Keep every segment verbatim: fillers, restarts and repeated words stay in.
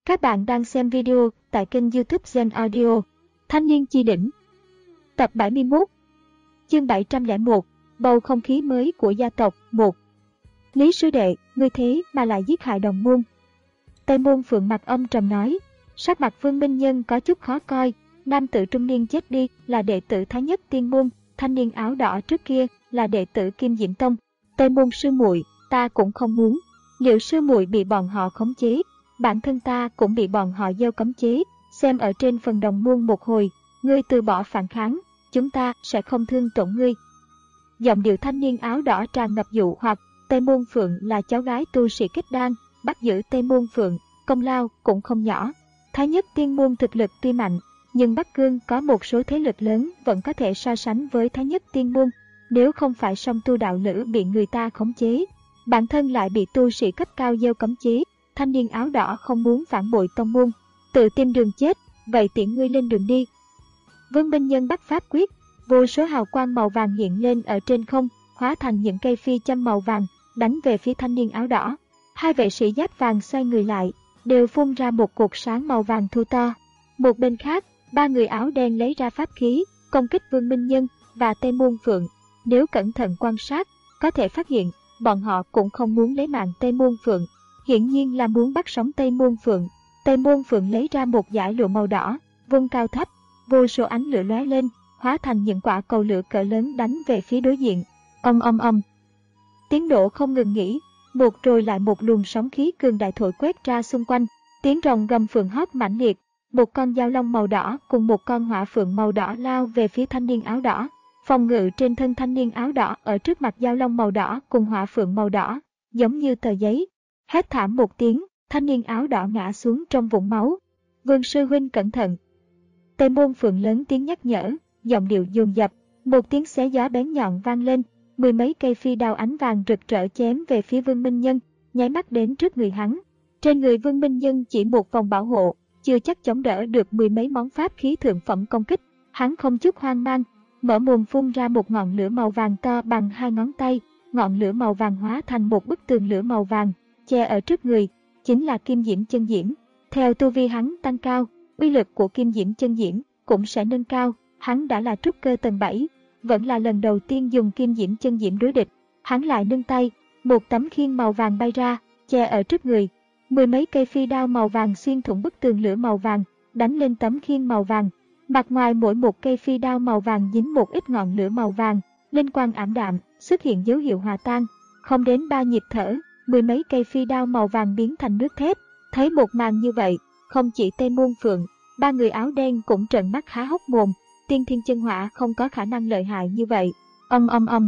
Các bạn đang xem video tại kênh YouTube Gen Audio. Thanh niên chi đỉnh. Tập bảy mươi mốt. Chương bảy trăm lẻ một. Bầu không khí mới của gia tộc. một. Lý sư đệ, ngươi thế mà lại giết hại đồng môn. Tây Môn Phượng mặt âm trầm nói. Sắc mặt Vương Minh Nhân có chút khó coi. Nam tử trung niên chết đi là đệ tử Thái Nhất Tiên Môn, thanh niên áo đỏ trước kia là đệ tử Kim Diễm Tông. Tây Môn sư muội, ta cũng không muốn. Liệu sư muội bị bọn họ khống chế? Bản thân ta cũng bị bọn họ gieo cấm chế, xem ở trên phần đồng môn một hồi, ngươi từ bỏ phản kháng, chúng ta sẽ không thương tổn ngươi. Giọng điệu thanh niên áo đỏ tràn ngập dụ hoặc. Tây Môn Phượng là cháu gái tu sĩ kết đan, bắt giữ Tây Môn Phượng, công lao cũng không nhỏ. Thái Nhất Tiên Môn thực lực tuy mạnh, nhưng Bắc Cương có một số thế lực lớn vẫn có thể so sánh với Thái Nhất Tiên Môn. Nếu không phải song tu đạo lữ bị người ta khống chế, bản thân lại bị tu sĩ cấp cao gieo cấm chế, thanh niên áo đỏ không muốn phản bội tông môn, tự tìm đường chết, vậy tiện ngươi lên đường đi. Vương Minh Nhân bắt pháp quyết, vô số hào quang màu vàng hiện lên ở trên không, hóa thành những cây phi châm màu vàng, đánh về phía thanh niên áo đỏ. Hai vệ sĩ giáp vàng xoay người lại, đều phun ra một cột sáng màu vàng thu to. Một bên khác, ba người áo đen lấy ra pháp khí, công kích Vương Minh Nhân và Tây Môn Phượng. Nếu cẩn thận quan sát, có thể phát hiện, bọn họ cũng không muốn lấy mạng Tây Môn Phượng. Hiển nhiên là muốn bắt sống Tây Môn Phượng. Tây Môn Phượng lấy ra một dải lụa màu đỏ, vung cao thấp, vô số ánh lửa lóe lên, hóa thành những quả cầu lửa cỡ lớn đánh về phía đối diện. Ầm ầm ầm. Tiếng nổ không ngừng nghỉ, một rồi lại một luồng sóng khí cường đại thổi quét ra xung quanh. Tiếng rồng gầm phượng hót mãnh liệt, một con dao long màu đỏ cùng một con hỏa phượng màu đỏ lao về phía thanh niên áo đỏ. Phòng ngự trên thân thanh niên áo đỏ ở trước mặt dao long màu đỏ cùng hỏa phượng màu đỏ, giống như tờ giấy. Hét thảm một tiếng, thanh niên áo đỏ ngã xuống trong vũng máu. Vương sư huynh cẩn thận. Tây Môn Phượng lớn tiếng nhắc nhở, giọng điệu dồn dập, một tiếng xé gió bén nhọn vang lên, mười mấy cây phi đao ánh vàng rực rỡ chém về phía Vương Minh Nhân, nháy mắt đến trước người hắn. Trên người Vương Minh Nhân chỉ một vòng bảo hộ, chưa chắc chống đỡ được mười mấy món pháp khí thượng phẩm công kích. Hắn không chút hoang mang, mở mồm phun ra một ngọn lửa màu vàng to bằng hai ngón tay, ngọn lửa màu vàng hóa thành một bức tường lửa màu vàng, che ở trước người, chính là Kim Diễm Chân Diễm. Theo tu vi hắn tăng cao, uy lực của Kim Diễm Chân Diễm cũng sẽ nâng cao. Hắn đã là trúc cơ tầng bảy, vẫn là lần đầu tiên dùng Kim Diễm Chân Diễm đối địch. Hắn lại nâng tay, một tấm khiên màu vàng bay ra, che ở trước người. Mười mấy cây phi đao màu vàng xuyên thủng bức tường lửa màu vàng, đánh lên tấm khiên màu vàng. Mặt ngoài mỗi một cây phi đao màu vàng dính một ít ngọn lửa màu vàng, linh quang ảm đạm, xuất hiện dấu hiệu hòa tan. Không đến ba nhịp thở, mười mấy cây phi đao màu vàng biến thành nước thép. Thấy một màn như vậy, không chỉ Tây Môn Phượng, ba người áo đen cũng trợn mắt há hốc mồm. Tiên thiên chân hỏa không có khả năng lợi hại như vậy. Ầm ầm ầm.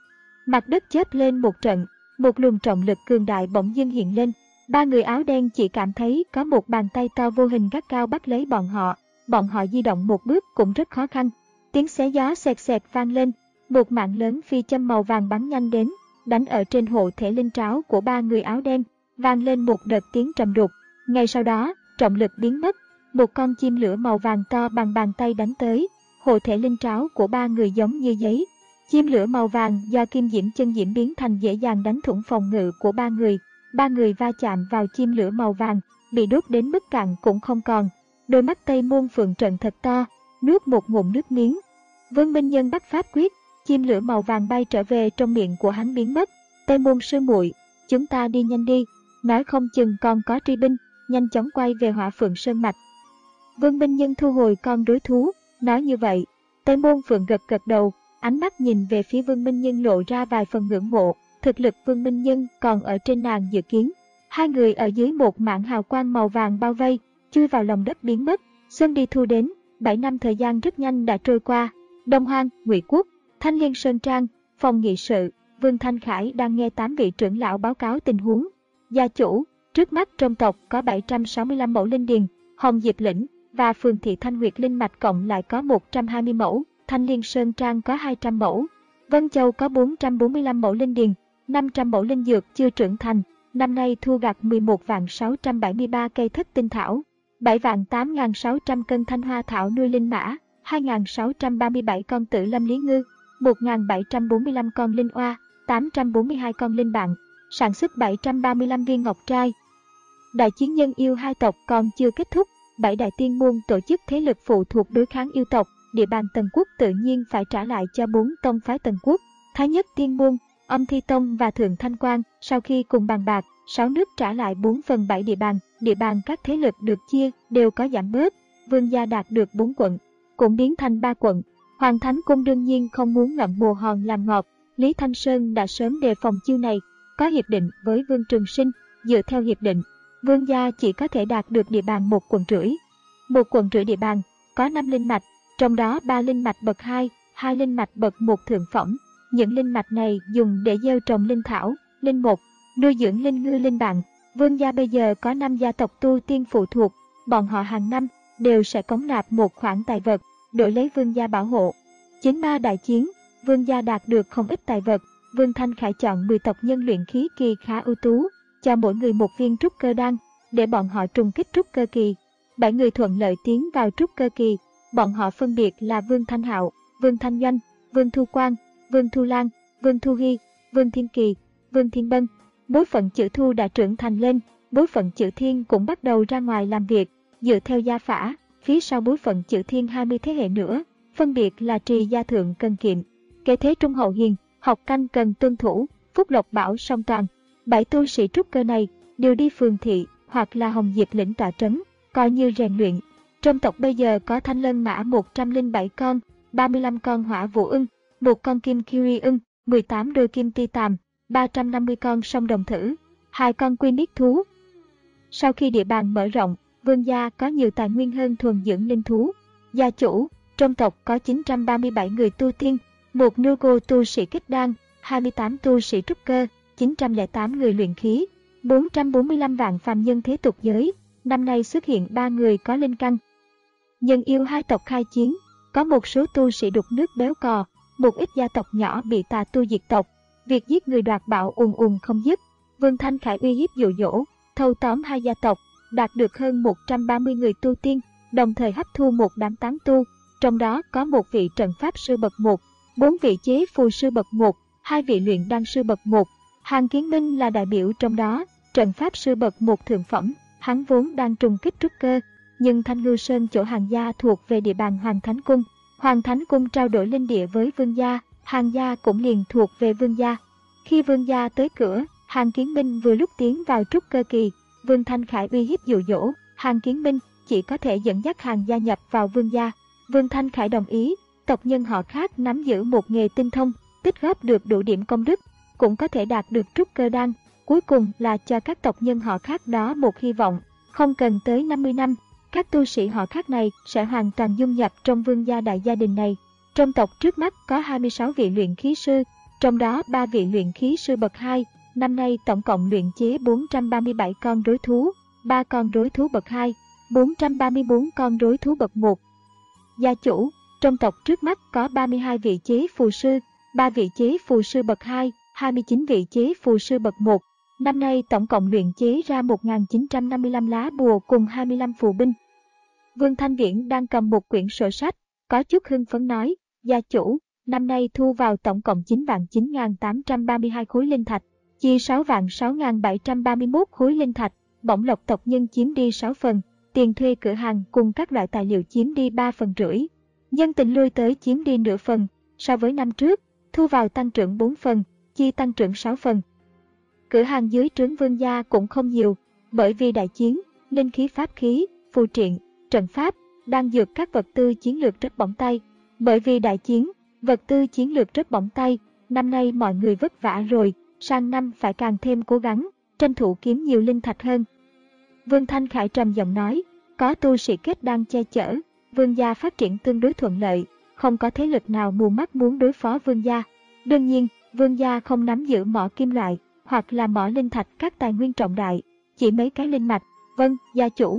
Mặt đất chớp lên một trận, một luồng trọng lực cường đại bỗng dưng hiện lên. Ba người áo đen chỉ cảm thấy có một bàn tay to vô hình gắt cao bắt lấy bọn họ. Bọn họ di động một bước cũng rất khó khăn. Tiếng xé gió xẹt xẹt vang lên, một mạng lớn phi châm màu vàng bắn nhanh đến, đánh ở trên hộ thể linh tráo của ba người áo đen, vang lên một đợt tiếng trầm đục. Ngay sau đó, trọng lực biến mất, một con chim lửa màu vàng to bằng bàn tay đánh tới, hộ thể linh tráo của ba người giống như giấy. Chim lửa màu vàng do Kim Diễm Chân Diễm biến thành dễ dàng đánh thủng phòng ngự của ba người. Ba người va chạm vào chim lửa màu vàng, bị đốt đến mức cạn cũng không còn. Đôi mắt Tây Môn Phượng trợn thật to, nuốt một ngụm nước miếng. Vương Minh Nhân bắt pháp quyết, chim lửa màu vàng bay trở về trong miệng của hắn biến mất. Tây Môn sư muội, chúng ta đi nhanh đi, nói không chừng còn có truy binh, nhanh chóng quay về Hỏa Phượng Sơn Mạch. Vương Minh Nhân thu hồi con đối thú, nói như vậy. Tây Môn Phượng gật gật đầu, ánh mắt nhìn về phía Vương Minh Nhân lộ ra vài phần ngưỡng mộ. Thực lực Vương Minh Nhân còn ở trên nàng dự kiến. Hai người ở dưới một mảng hào quang màu vàng bao vây, chui vào lòng đất biến mất. Xuân đi thu đến, bảy năm thời gian rất nhanh đã trôi qua. Đông Hoang, Ngụy Quốc, Thanh Liên Sơn Trang, phòng nghị sự, Vương Thanh Khải đang nghe tám vị trưởng lão báo cáo tình huống. Gia chủ, trước mắt trong tộc có bảy trăm sáu mươi lăm mẫu linh điền, Hồng Diệp Lĩnh và Phường Thị Thanh Nguyệt Linh Mạch cộng lại có một trăm hai mươi mẫu, Thanh Liên Sơn Trang có hai trăm mẫu, Vân Châu có bốn trăm bốn mươi lăm mẫu linh điền, năm trăm mẫu linh dược chưa trưởng thành. Năm nay thu gặt mười một vạn sáu trăm bảy mươi ba cây thất tinh thảo, bảy vạn tám nghìn sáu trăm cân thanh hoa thảo nuôi linh mã, hai nghìn sáu trăm ba mươi bảy con tử lâm lý ngư, một nghìn bảy trăm bốn mươi lăm con linh oa, tám trăm bốn mươi hai con linh bạn, sản xuất bảy trăm ba mươi lăm viên ngọc trai. Đại chiến nhân yêu hai tộc còn chưa kết thúc, bảy đại tiên môn tổ chức thế lực phụ thuộc đối kháng yêu tộc, địa bàn Tần Quốc tự nhiên phải trả lại cho bốn tông phái Tần Quốc, Thái Nhất Tiên Môn, Âm Thi Tông và Thượng Thanh Quan. Sau khi cùng bàn bạc, sáu nước trả lại bốn phần bảy địa bàn, địa bàn các thế lực được chia đều có giảm bớt, Vương gia đạt được bốn quận, cũng biến thành ba quận. Hoàng Thánh Cung đương nhiên không muốn ngậm bồ hòn làm ngọt, Lý Thanh Sơn đã sớm đề phòng chiêu này, có hiệp định với Vương Trường Sinh, dựa theo hiệp định, Vương gia chỉ có thể đạt được địa bàn một quận rưỡi. Một quận rưỡi địa bàn, có năm linh mạch, trong đó ba linh mạch bậc hai, hai linh mạch bậc một thượng phẩm. Những linh mạch này dùng để gieo trồng linh thảo, linh mục, nuôi dưỡng linh ngư linh bạn. Vương gia bây giờ có năm gia tộc tu tiên phụ thuộc, bọn họ hàng năm đều sẽ cống nạp một khoản tài vật, đổi lấy vương gia bảo hộ. Chính ma đại chiến, vương gia đạt được không ít tài vật. Vương Thanh Khải chọn mười tộc nhân luyện khí kỳ khá ưu tú, cho mỗi người một viên trúc cơ đan, để bọn họ trùng kích trúc cơ kỳ. Bảy người thuận lợi tiến vào trúc cơ kỳ, bọn họ phân biệt là Vương Thanh Hạo, Vương Thanh Doanh, Vương Thu Quang, Vương Thu Lan, Vương Thu Hy, Vương Thiên Kỳ, Vương Thiên Bân. Bối phận chữ Thu đã trưởng thành lên, bối phận chữ Thiên cũng bắt đầu ra ngoài làm việc, dựa theo gia phả, phía sau bối phận chữ Thiên hai mươi thế hệ nữa, phân biệt là Trì Gia Thượng Cần Kiệm, Kế Thế Trung Hậu Hiền, Học Canh Cần Tuân Thủ, Phúc Lộc Bảo Song Toàn. Bảy tu sĩ trúc cơ này đều đi phường thị hoặc là Hồng Diệp lĩnh tọa trấn, coi như rèn luyện. Trong tộc bây giờ có thanh lân mã một trăm lẻ bảy con, ba mươi lăm con hỏa vũ ưng, một con kim kiri ưng, mười tám đôi kim ti tàm, ba trăm năm mươi con sông đồng thử, hai con quy miết thú. Sau khi địa bàn mở rộng, vương gia có nhiều tài nguyên hơn thuần dưỡng linh thú. Gia chủ, trong tộc có chín trăm ba mươi bảy người tu tiên, một nô cô tu sĩ kết đan, hai mươi tám tu sĩ trúc cơ, chín trăm lẻ tám người luyện khí, bốn trăm bốn mươi lăm vạn phàm nhân thế tục giới. Năm nay xuất hiện ba người có linh căn. Nhân yêu hai tộc khai chiến, có một số tu sĩ đục nước béo cò, một ít gia tộc nhỏ bị tà tu diệt tộc. Việc giết người đoạt bảo ùn ùn không dứt. Vương Thanh Khải uy hiếp dụ dỗ, thâu tóm hai gia tộc, đạt được hơn một trăm ba mươi người tu tiên, đồng thời hấp thu một đám tán tu, trong đó có một vị trận pháp sư bậc một, bốn vị chế phù sư bậc một, hai vị luyện đan sư bậc một. Hàn Kiến Minh là đại biểu trong đó, trận pháp sư bậc một thượng phẩm, hắn vốn đang trùng kích trúc cơ, nhưng Thanh Ngưu Sơn chỗ Hàn gia thuộc về địa bàn Hoàng Thánh Cung. Hoàng Thánh Cung trao đổi linh địa với Vương gia, Hàn gia cũng liền thuộc về Vương gia. Khi Vương gia tới cửa, Hàn Kiến Minh vừa lúc tiến vào trúc cơ kỳ, Vương Thanh Khải uy hiếp dụ dỗ, Hàn Kiến Minh chỉ có thể dẫn dắt Hàn gia nhập vào Vương gia. Vương Thanh Khải đồng ý, tộc nhân họ khác nắm giữ một nghề tinh thông, tích góp được đủ điểm công đức, cũng có thể đạt được trúc cơ đan. Cuối cùng là cho các tộc nhân họ khác đó một hy vọng, không cần tới năm mươi năm, các tu sĩ họ khác này sẽ hoàn toàn dung nhập trong vương gia đại gia đình này. Trong tộc trước mắt có hai mươi sáu vị luyện khí sư, trong đó ba vị luyện khí sư bậc hai, năm nay tổng cộng luyện chế bốn trăm ba mươi bảy con rối thú, ba con rối thú bậc hai, bốn trăm ba mươi bốn con rối thú bậc một. Gia chủ, trong tộc trước mắt có ba mươi hai vị chế phù sư, ba vị chế phù sư bậc hai, hai mươi chín vị chế phù sư bậc một. Năm nay tổng cộng luyện chế ra một nghìn chín trăm năm mươi lăm lá bùa cùng hai mươi lăm phù binh. Vương Thanh Viễn đang cầm một quyển sổ sách, có chút hưng phấn nói, gia chủ, năm nay thu vào tổng cộng chín vạn chín nghìn tám trăm ba mươi hai khối linh thạch, chia sáu vạn sáu nghìn bảy trăm ba mươi mốt khối linh thạch, bổng lộc tộc nhân chiếm đi sáu phần, tiền thuê cửa hàng cùng các loại tài liệu chiếm đi ba phần rưỡi, nhân tình lui tới chiếm đi nửa phần, so với năm trước, thu vào tăng trưởng bốn phần, chi tăng trưởng sáu phần. Cửa hàng dưới trướng vương gia cũng không nhiều, bởi vì đại chiến, linh khí pháp khí, phù triện, trận pháp, đang dược các vật tư chiến lược rất bỏng tay. Bởi vì đại chiến, vật tư chiến lược rất bỏng tay, năm nay mọi người vất vả rồi, sang năm phải càng thêm cố gắng, tranh thủ kiếm nhiều linh thạch hơn. Vương Thanh Khải trầm giọng nói, có tu sĩ kết đang che chở, vương gia phát triển tương đối thuận lợi, không có thế lực nào mù mắt muốn đối phó vương gia. Đương nhiên, vương gia không nắm giữ mỏ kim loại, hoặc là mỏ linh thạch các tài nguyên trọng đại, chỉ mấy cái linh mạch. Vâng, gia chủ.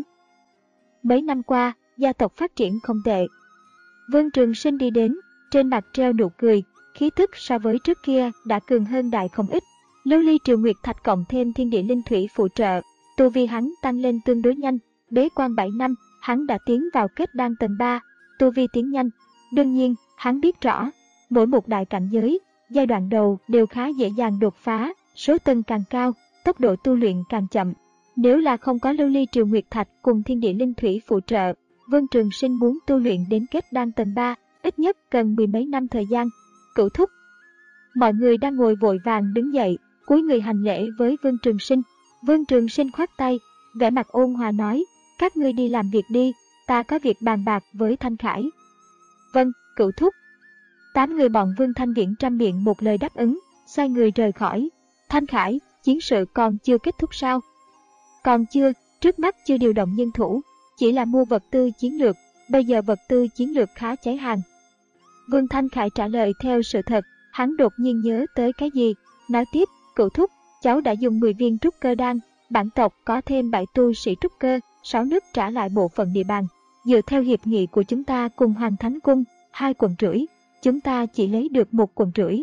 Mấy năm qua, gia tộc phát triển không tệ. Vương Trường Sinh đi đến, trên mặt treo nụ cười, khí thức so với trước kia đã cường hơn đại không ít. Lưu ly triều nguyệt thạch cộng thêm thiên địa linh thủy phụ trợ, tu vi hắn tăng lên tương đối nhanh, bế quan bảy năm, hắn đã tiến vào kết đan tầng ba, tu vi tiến nhanh. Đương nhiên, hắn biết rõ, mỗi một đại cảnh giới, giai đoạn đầu đều khá dễ dàng đột phá, số tầng càng cao, tốc độ tu luyện càng chậm. Nếu là không có lưu ly triều nguyệt thạch cùng thiên địa linh thủy phụ trợ, Vương Trường Sinh muốn tu luyện đến kết đan tầng ba, ít nhất cần mười mấy năm thời gian. Cửu thúc. Mọi người đang ngồi vội vàng đứng dậy, cúi người hành lễ với Vương Trường Sinh. Vương Trường Sinh khoát tay, vẻ mặt ôn hòa nói, các ngươi đi làm việc đi, ta có việc bàn bạc với Thanh Khải. Vâng, cửu thúc. Tám người bọn Vương Thanh Viễn trăm miệng một lời đáp ứng, xoay người rời khỏi. Thanh Khải, chiến sự còn chưa kết thúc sao? Còn chưa, trước mắt chưa điều động nhân thủ, chỉ là mua vật tư chiến lược, bây giờ vật tư chiến lược khá cháy hàng. Vương Thanh Khải trả lời theo sự thật, hắn đột nhiên nhớ tới cái gì, nói tiếp, cửu thúc, cháu đã dùng mười viên trúc cơ đan, bản tộc có thêm bảy tu sĩ trúc cơ, sáu nước trả lại bộ phận địa bàn. Dựa theo hiệp nghị của chúng ta cùng Hoàng Thánh Cung, hai quận rưỡi, chúng ta chỉ lấy được một quận rưỡi.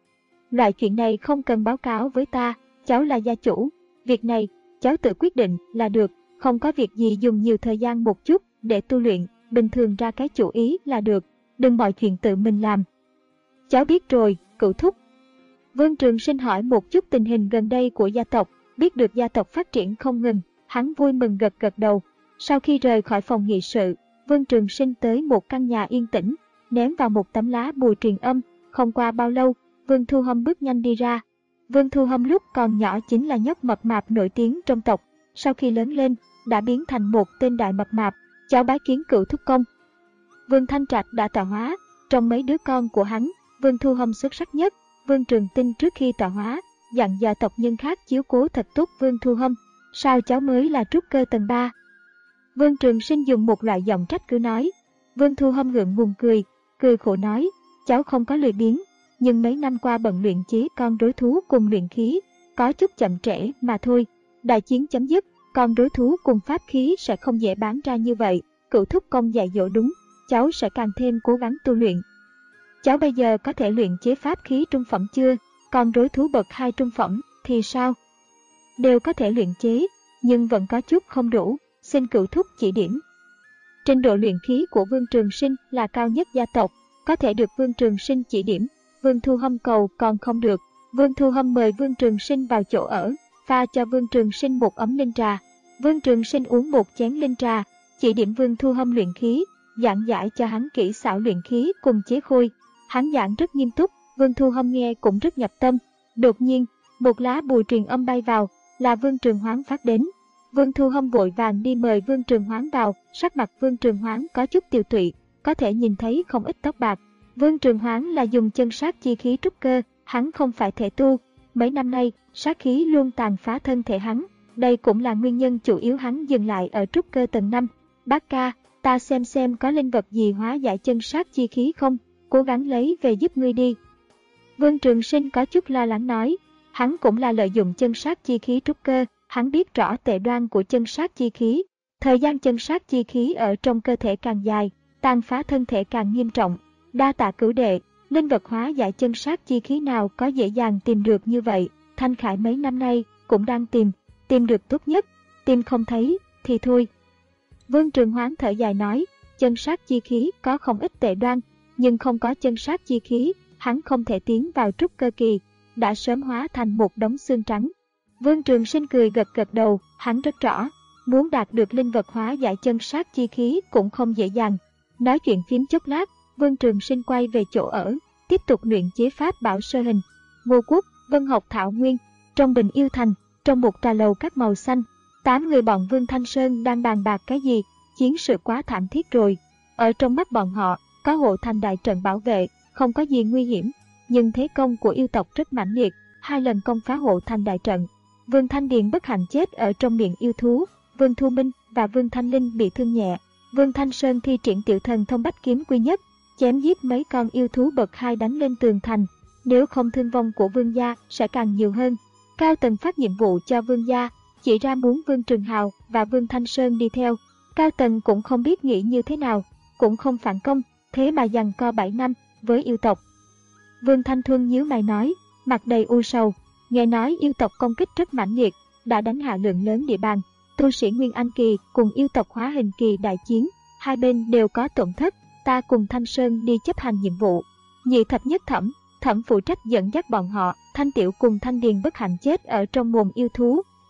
Loại chuyện này không cần báo cáo với ta, cháu là gia chủ, việc này cháu tự quyết định là được, không có việc gì dùng nhiều thời gian một chút để tu luyện, bình thường ra cái chủ ý là được, đừng mọi chuyện tự mình làm. Cháu biết rồi, cửu thúc. Vương Trường Sinh hỏi một chút tình hình gần đây của gia tộc, biết được gia tộc phát triển không ngừng, hắn vui mừng gật gật đầu. Sau khi rời khỏi phòng nghị sự, Vương Trường Sinh tới một căn nhà yên tĩnh, ném vào một tấm lá bùa truyền âm, không qua bao lâu, Vương Thu Hâm bước nhanh đi ra. Vương Thu Hâm lúc còn nhỏ chính là nhóc mập mạp nổi tiếng trong tộc, sau khi lớn lên, đã biến thành một tên đại mập mạp, cháu bái kiến cửu thúc công. Vương Thanh Trạch đã tọa hóa, trong mấy đứa con của hắn, Vương Thu Hâm xuất sắc nhất. Vương Trường Tinh trước khi tọa hóa, dặn dò tộc nhân khác chiếu cố thật tốt Vương Thu Hâm, sao cháu mới là trúc cơ tầng ba? Vương Trường Sinh dùng một loại giọng trách cứ nói. Vương Thu Hâm ngượng ngùng cười, cười khổ nói, cháu không có lười biếng, nhưng mấy năm qua bận luyện chế con rối thú cùng luyện khí, có chút chậm trễ mà thôi. Đại chiến chấm dứt, con rối thú cùng pháp khí sẽ không dễ bán ra như vậy, cửu thúc công dạy dỗ đúng, cháu sẽ càng thêm cố gắng tu luyện. Cháu bây giờ có thể luyện chế pháp khí trung phẩm chưa? Con rối thú bậc hai trung phẩm thì sao? Đều có thể luyện chế, nhưng vẫn có chút không đủ, xin cửu thúc chỉ điểm. Trình độ luyện khí của Vương Trường Sinh là cao nhất gia tộc, có thể được Vương Trường Sinh chỉ điểm. Vương Thu Hâm cầu còn không được, Vương Thu Hâm mời Vương Trường Sinh vào chỗ ở, pha cho Vương Trường Sinh một ấm linh trà. Vương Trường Sinh uống một chén linh trà, chỉ điểm Vương Thu Hâm luyện khí, giảng giải cho hắn kỹ xảo luyện khí cùng chế khôi. Hắn giảng rất nghiêm túc, Vương Thu Hâm nghe cũng rất nhập tâm. Đột nhiên, một lá bùa truyền âm bay vào, là Vương Trường Hoán phát đến. Vương Thu Hâm vội vàng đi mời Vương Trường Hoán vào, sắc mặt Vương Trường Hoán có chút tiều tụy, có thể nhìn thấy không ít tóc bạc. Vương Trường Hoán là dùng chân sát chi khí trúc cơ, hắn không phải thể tu. Mấy năm nay, sát khí luôn tàn phá thân thể hắn, đây cũng là nguyên nhân chủ yếu hắn dừng lại ở trúc cơ tầng năm. Bác ca, ta xem xem có linh vật gì hóa giải chân sát chi khí không, cố gắng lấy về giúp ngươi đi. Vương Trường Sinh có chút lo lắng nói, hắn cũng là lợi dụng chân sát chi khí trúc cơ, hắn biết rõ tệ đoan của chân sát chi khí. Thời gian chân sát chi khí ở trong cơ thể càng dài, tàn phá thân thể càng nghiêm trọng. Đa tạ cửu đệ, linh vật hóa giải chân sát chi khí nào có dễ dàng tìm được như vậy, Thanh Khải mấy năm nay cũng đang tìm, tìm được tốt nhất, tìm không thấy thì thôi. Vương Trường Hoán thở dài nói, chân sát chi khí có không ít tệ đoan, nhưng không có chân sát chi khí, hắn không thể tiến vào trúc cơ kỳ, đã sớm hóa thành một đống xương trắng. Vương Trường Sinh cười gật gật đầu, hắn rất rõ, muốn đạt được linh vật hóa giải chân sát chi khí cũng không dễ dàng. Nói chuyện phím chốc lát, Vương Trường Sinh quay về chỗ ở, tiếp tục luyện chế pháp bảo sơ hình. Ngô Quốc, Vân Học Thảo Nguyên, trong Bình Yêu Thành, trong một trà lầu các màu xanh, tám người bọn Vương Thanh Sơn đang bàn bạc cái gì, chiến sự quá thảm thiết rồi. Ở trong mắt bọn họ, có hộ thành đại trận bảo vệ, không có gì nguy hiểm, nhưng thế công của yêu tộc rất mãnh liệt, hai lần công phá hộ thành đại trận. Vương Thanh Điền bất hạnh chết ở trong miệng yêu thú, Vương Thu Minh và Vương Thanh Linh bị thương nhẹ. Vương Thanh Sơn thi triển tiểu thần thông bách kiếm quy nhất, chém giết mấy con yêu thú bậc hai đánh lên tường thành. Nếu không thương vong của Vương gia sẽ càng nhiều hơn. Cao Tần phát nhiệm vụ cho Vương gia, chỉ ra muốn Vương Trường Hào và Vương Thanh Sơn đi theo. Cao Tần cũng không biết nghĩ như thế nào, cũng không phản công, thế mà giằng co bảy năm với yêu tộc. Vương Thanh Thuân nhíu mày nói, mặt đầy u sầu, nghe nói yêu tộc công kích rất mãnh liệt, đã đánh hạ lượng lớn địa bàn. Tu sĩ Nguyên Anh Kỳ cùng yêu tộc Hóa Hình Kỳ đại chiến, hai bên đều có tổn thất, ta cùng Thanh Sơn đi chấp hành nhiệm vụ. Nhị thập nhất thẩm, thẩm phụ trách dẫn dắt bọn họ, Thanh Tiểu cùng Thanh Điền bất hạnh chết ở trong mồm yêu thú.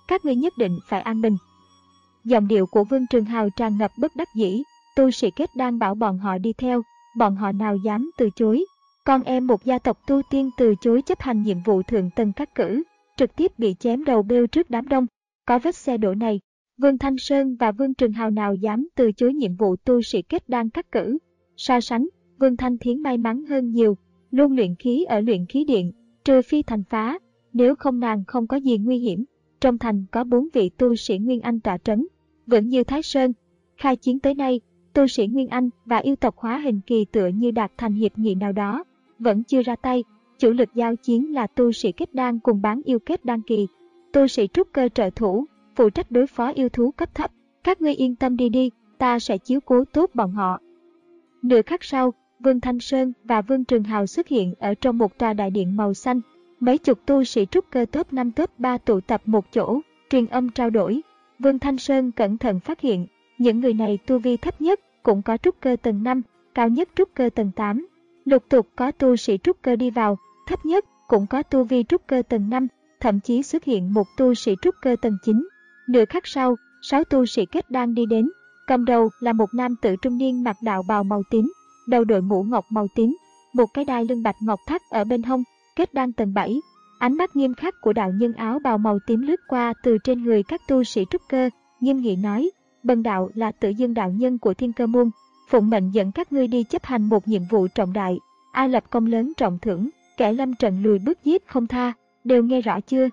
các ngươi nhất định phải an bình. Giọng điệu của Vương Trường Hào tràn ngập bất đắc dĩ, tu sĩ Kết Đan bảo bọn họ đi theo, bọn họ nào dám từ chối. Con em một gia tộc tu tiên từ chối chấp hành nhiệm vụ thượng tầng cắt cử, trực tiếp bị chém đầu bêu trước đám đông. Có vết xe đổ này, Vương Thanh Sơn và Vương Trường Hào nào dám từ chối nhiệm vụ tu sĩ Kết Đan cắt cử. So sánh, Vương Thanh Thiến may mắn hơn nhiều, luôn luyện khí ở luyện khí điện, trừ phi thành phá, nếu không nàng không có gì nguy hiểm. Trong thành có bốn vị tu sĩ Nguyên Anh tọa trấn, vững như Thái Sơn. Khai chiến tới nay, tu sĩ Nguyên Anh và yêu tộc Hóa Hình Kỳ tựa như đạt thành hiệp nghị nào đó, vẫn chưa ra tay. Chủ lực giao chiến là tu sĩ Kết Đan cùng bán yêu Kết Đan Kỳ. Tu sĩ trúc cơ trợ thủ, phụ trách đối phó yêu thú cấp thấp. Các ngươi yên tâm đi đi, ta sẽ chiếu cố tốt bọn họ. Nửa khắc sau, Vương Thanh Sơn và Vương Trường Hào xuất hiện ở trong một tòa đại điện màu xanh. Mấy chục tu sĩ trúc cơ top năm top ba tụ tập một chỗ, truyền âm trao đổi. Vương Thanh Sơn cẩn thận phát hiện, những người này tu vi thấp nhất cũng có trúc cơ tầng năm, cao nhất trúc cơ tầng tám. Lục tục có tu sĩ trúc cơ đi vào, thấp nhất cũng có tu vi trúc cơ tầng năm, thậm chí xuất hiện một tu sĩ trúc cơ tầng chín. Nửa khắc sau, sáu tu sĩ Kết Đan đi đến, cầm đầu là một nam tử trung niên mặc đạo bào màu tím, đầu đội mũ ngọc màu tím, một cái đai lưng bạch ngọc thắt ở bên hông, Kết Đan tầng bảy. Ánh mắt nghiêm khắc của đạo nhân áo bào màu tím lướt qua từ trên người các tu sĩ trúc cơ, nghiêm nghị nói: "Bần đạo là Tử Dương đạo nhân của Thiên Cơ môn, phụng mệnh dẫn các ngươi đi chấp hành một nhiệm vụ trọng đại, ai lập công lớn trọng thưởng, kẻ lâm trận lùi bước giết không tha, đều nghe rõ chưa?"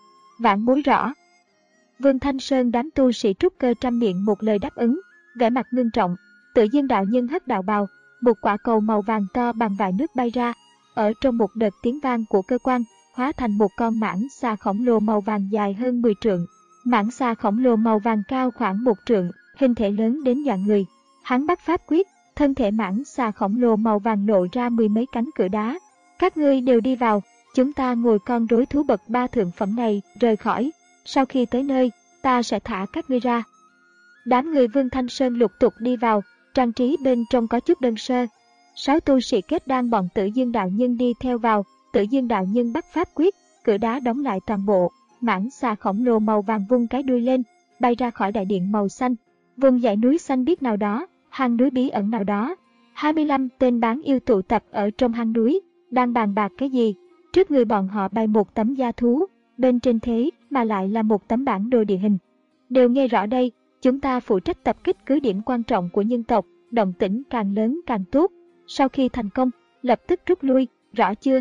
Vạn bối rõ. Vương Thanh Sơn đám tu sĩ trúc cơ trăm miệng một lời đáp ứng, vẻ mặt ngưng trọng. Tử Dương đạo nhân hất đạo bào, một quả cầu màu vàng to bằng vài nước bay ra, ở trong một đợt tiếng vang của cơ quan, hóa thành một con mãng xà khổng lồ màu vàng dài hơn mười trượng. Mãng xà khổng lồ màu vàng cao khoảng một trượng, hình thể lớn đến dọa người. Hắn bắt pháp quyết, thân thể mãng xà khổng lồ màu vàng lộ ra mười mấy cánh cửa đá. "Các ngươi đều đi vào, chúng ta ngồi con rối thú bậc ba thượng phẩm này rời khỏi. Sau khi tới nơi, ta sẽ thả các ngươi ra." Đám người Vương Thanh Sơn lục tục đi vào, trang trí bên trong có chút đơn sơ. Sáu tu sĩ Kết Đan bọn Tử Dương đạo nhân đi theo vào. Tử Dương đạo nhân bắt pháp quyết, cửa đá đóng lại toàn bộ. Mãng xà khổng lồ màu vàng vung cái đuôi lên, bay ra khỏi đại điện màu xanh, vùng dãy núi xanh biếc nào đó, hang núi bí ẩn nào đó. hai mươi lăm tên bán yêu tụ tập ở trong hang núi, đang bàn bạc cái gì. Trước người bọn họ bày một tấm da thú, bên trên thế mà lại là một tấm bản đồ địa hình. "Đều nghe rõ đây, chúng ta phụ trách tập kích cứ điểm quan trọng của nhân tộc, động tĩnh càng lớn càng tốt. Sau khi thành công, lập tức rút lui, rõ chưa?"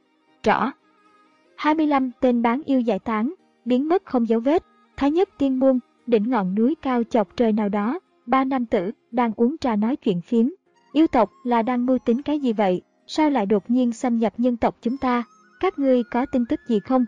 "Rõ." hai mươi lăm tên bán yêu giải tán, biến mất không dấu vết. Thái Nhất Tiên môn, đỉnh ngọn núi cao chọc trời nào đó, ba nam tử đang uống trà nói chuyện phiếm. "Yêu tộc là đang mưu tính cái gì vậy? Sao lại đột nhiên xâm nhập nhân tộc chúng ta? Các ngươi có tin tức gì không?"